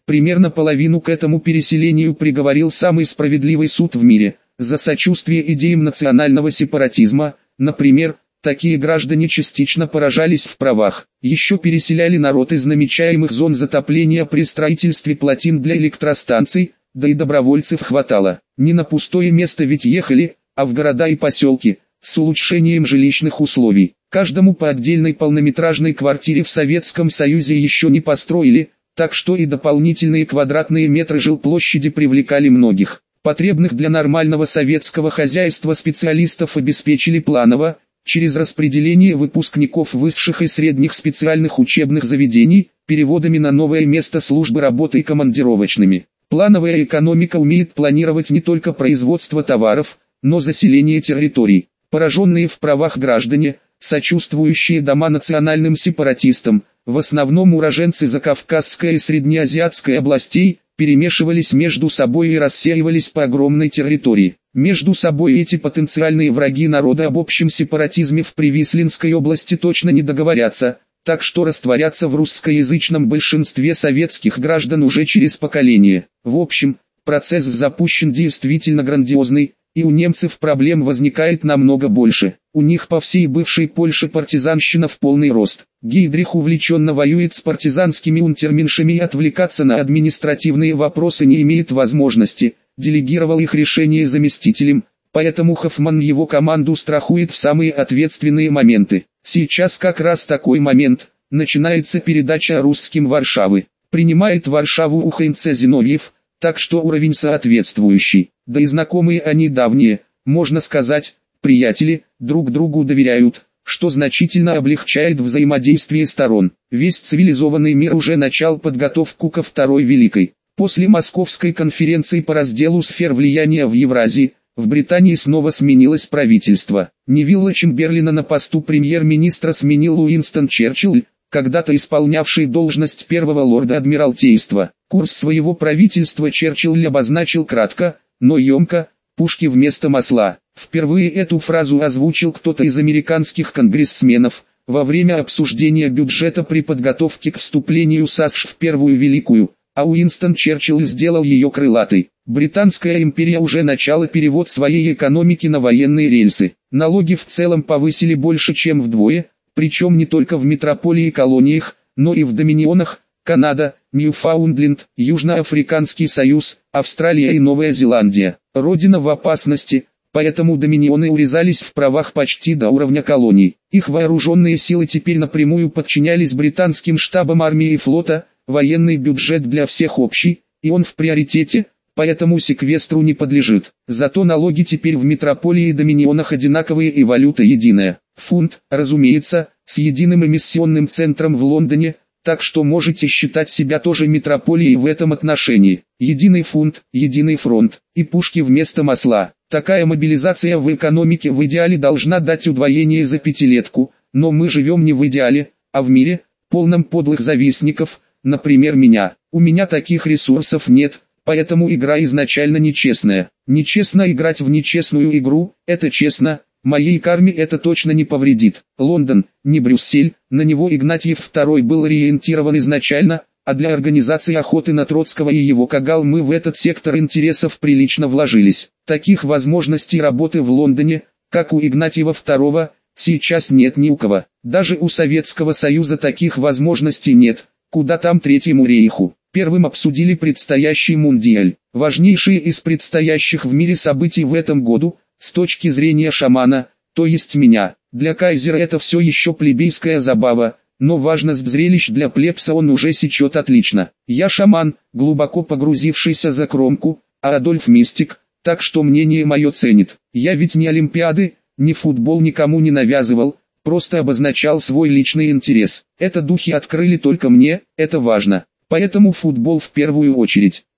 Примерно половину к этому переселению приговорил самый справедливый суд в мире, за сочувствие идеям национального сепаратизма, например, такие граждане частично поражались в правах. Еще переселяли народ из намечаемых зон затопления при строительстве плотин для электростанций, да и добровольцев хватало. Не на пустое место ведь ехали, а в города и поселки, с улучшением жилищных условий. Каждому по отдельной полнометражной квартире в Советском Союзе еще не построили, так что и дополнительные квадратные метры жилплощади привлекали многих. Потребных для нормального советского хозяйства специалистов обеспечили планово, через распределение выпускников высших и средних специальных учебных заведений, переводами на новое место службы работы и командировочными. Плановая экономика умеет планировать не только производство товаров, но заселение территорий. Пораженные в правах граждане, сочувствующие дома национальным сепаратистам, в основном уроженцы Закавказской и Среднеазиатской областей, перемешивались между собой и рассеивались по огромной территории. Между собой эти потенциальные враги народа об общем сепаратизме в Привислинской области точно не договорятся, так что растворятся в русскоязычном большинстве советских граждан уже через поколение. В общем, процесс запущен действительно грандиозный, и у немцев проблем возникает намного больше. У них по всей бывшей Польше партизанщина в полный рост. Гейдрих увлеченно воюет с партизанскими унтерменшами и отвлекаться на административные вопросы не имеет возможности, делегировал их решение заместителям, поэтому Хоффман его команду страхует в самые ответственные моменты. Сейчас как раз такой момент, начинается передача русским Варшавы. Принимает Варшаву Уханьце Зиновьев, так что уровень соответствующий. Да и знакомые они давние, можно сказать, приятели, друг другу доверяют, что значительно облегчает взаимодействие сторон. Весь цивилизованный мир уже начал подготовку ко Второй Великой. После Московской конференции по разделу сфер влияния в Евразии, в Британии снова сменилось правительство. Невилла Чемберлина на посту премьер-министра сменил Уинстон Черчилль, когда-то исполнявший должность первого лорда Адмиралтейства. Курс своего правительства Черчилль обозначил кратко, но емко: пушки вместо масла. Впервые эту фразу озвучил кто-то из американских конгрессменов, во время обсуждения бюджета при подготовке к вступлению САСШ в Первую Великую, а Уинстон Черчилль сделал ее крылатой. Британская империя уже начала перевод своей экономики на военные рельсы. Налоги в целом повысили больше чем вдвое, причем не только в метрополии и колониях, но и в доминионах: Канада, Ньюфаундленд, Южноафриканский Союз, Австралия и Новая Зеландия. Родина в опасности, поэтому доминионы урезались в правах почти до уровня колоний. Их вооруженные силы теперь напрямую подчинялись британским штабам армии и флота, военный бюджет для всех общий, и он в приоритете, поэтому секвестру не подлежит. Зато налоги теперь в метрополии и доминионах одинаковые и валюта единая. Фунт, разумеется, с единым эмиссионным центром в Лондоне, так что можете считать себя тоже метрополией в этом отношении. Единый фунт, единый фронт, и пушки вместо масла. Такая мобилизация в экономике в идеале должна дать удвоение за пятилетку, но мы живем не в идеале, а в мире, полном подлых завистников, например меня. У меня таких ресурсов нет, поэтому игра изначально нечестная. Нечестно играть в нечестную игру, это честно. Моей карме это точно не повредит. Лондон, не Брюссель, на него Игнатьев II был ориентирован изначально, а для организации охоты на Троцкого и его кагал мы в этот сектор интересов прилично вложились. Таких возможностей работы в Лондоне, как у Игнатьева II, сейчас нет ни у кого. Даже у Советского Союза таких возможностей нет, куда там Третьему рейху. Первым обсудили предстоящий Мундиаль. Важнейшие из предстоящих в мире событий в этом году, с точки зрения шамана, то есть меня. Для кайзера это все еще плебейская забава, но важность зрелищ для плебса он уже сечет отлично. Я шаман, глубоко погрузившийся за кромку, а Адольф мистик, так что мнение мое ценит. Я ведь ни Олимпиады, ни футбол никому не навязывал, просто обозначал свой личный интерес. Это духи открыли только мне, это важно. Поэтому футбол в первую очередь.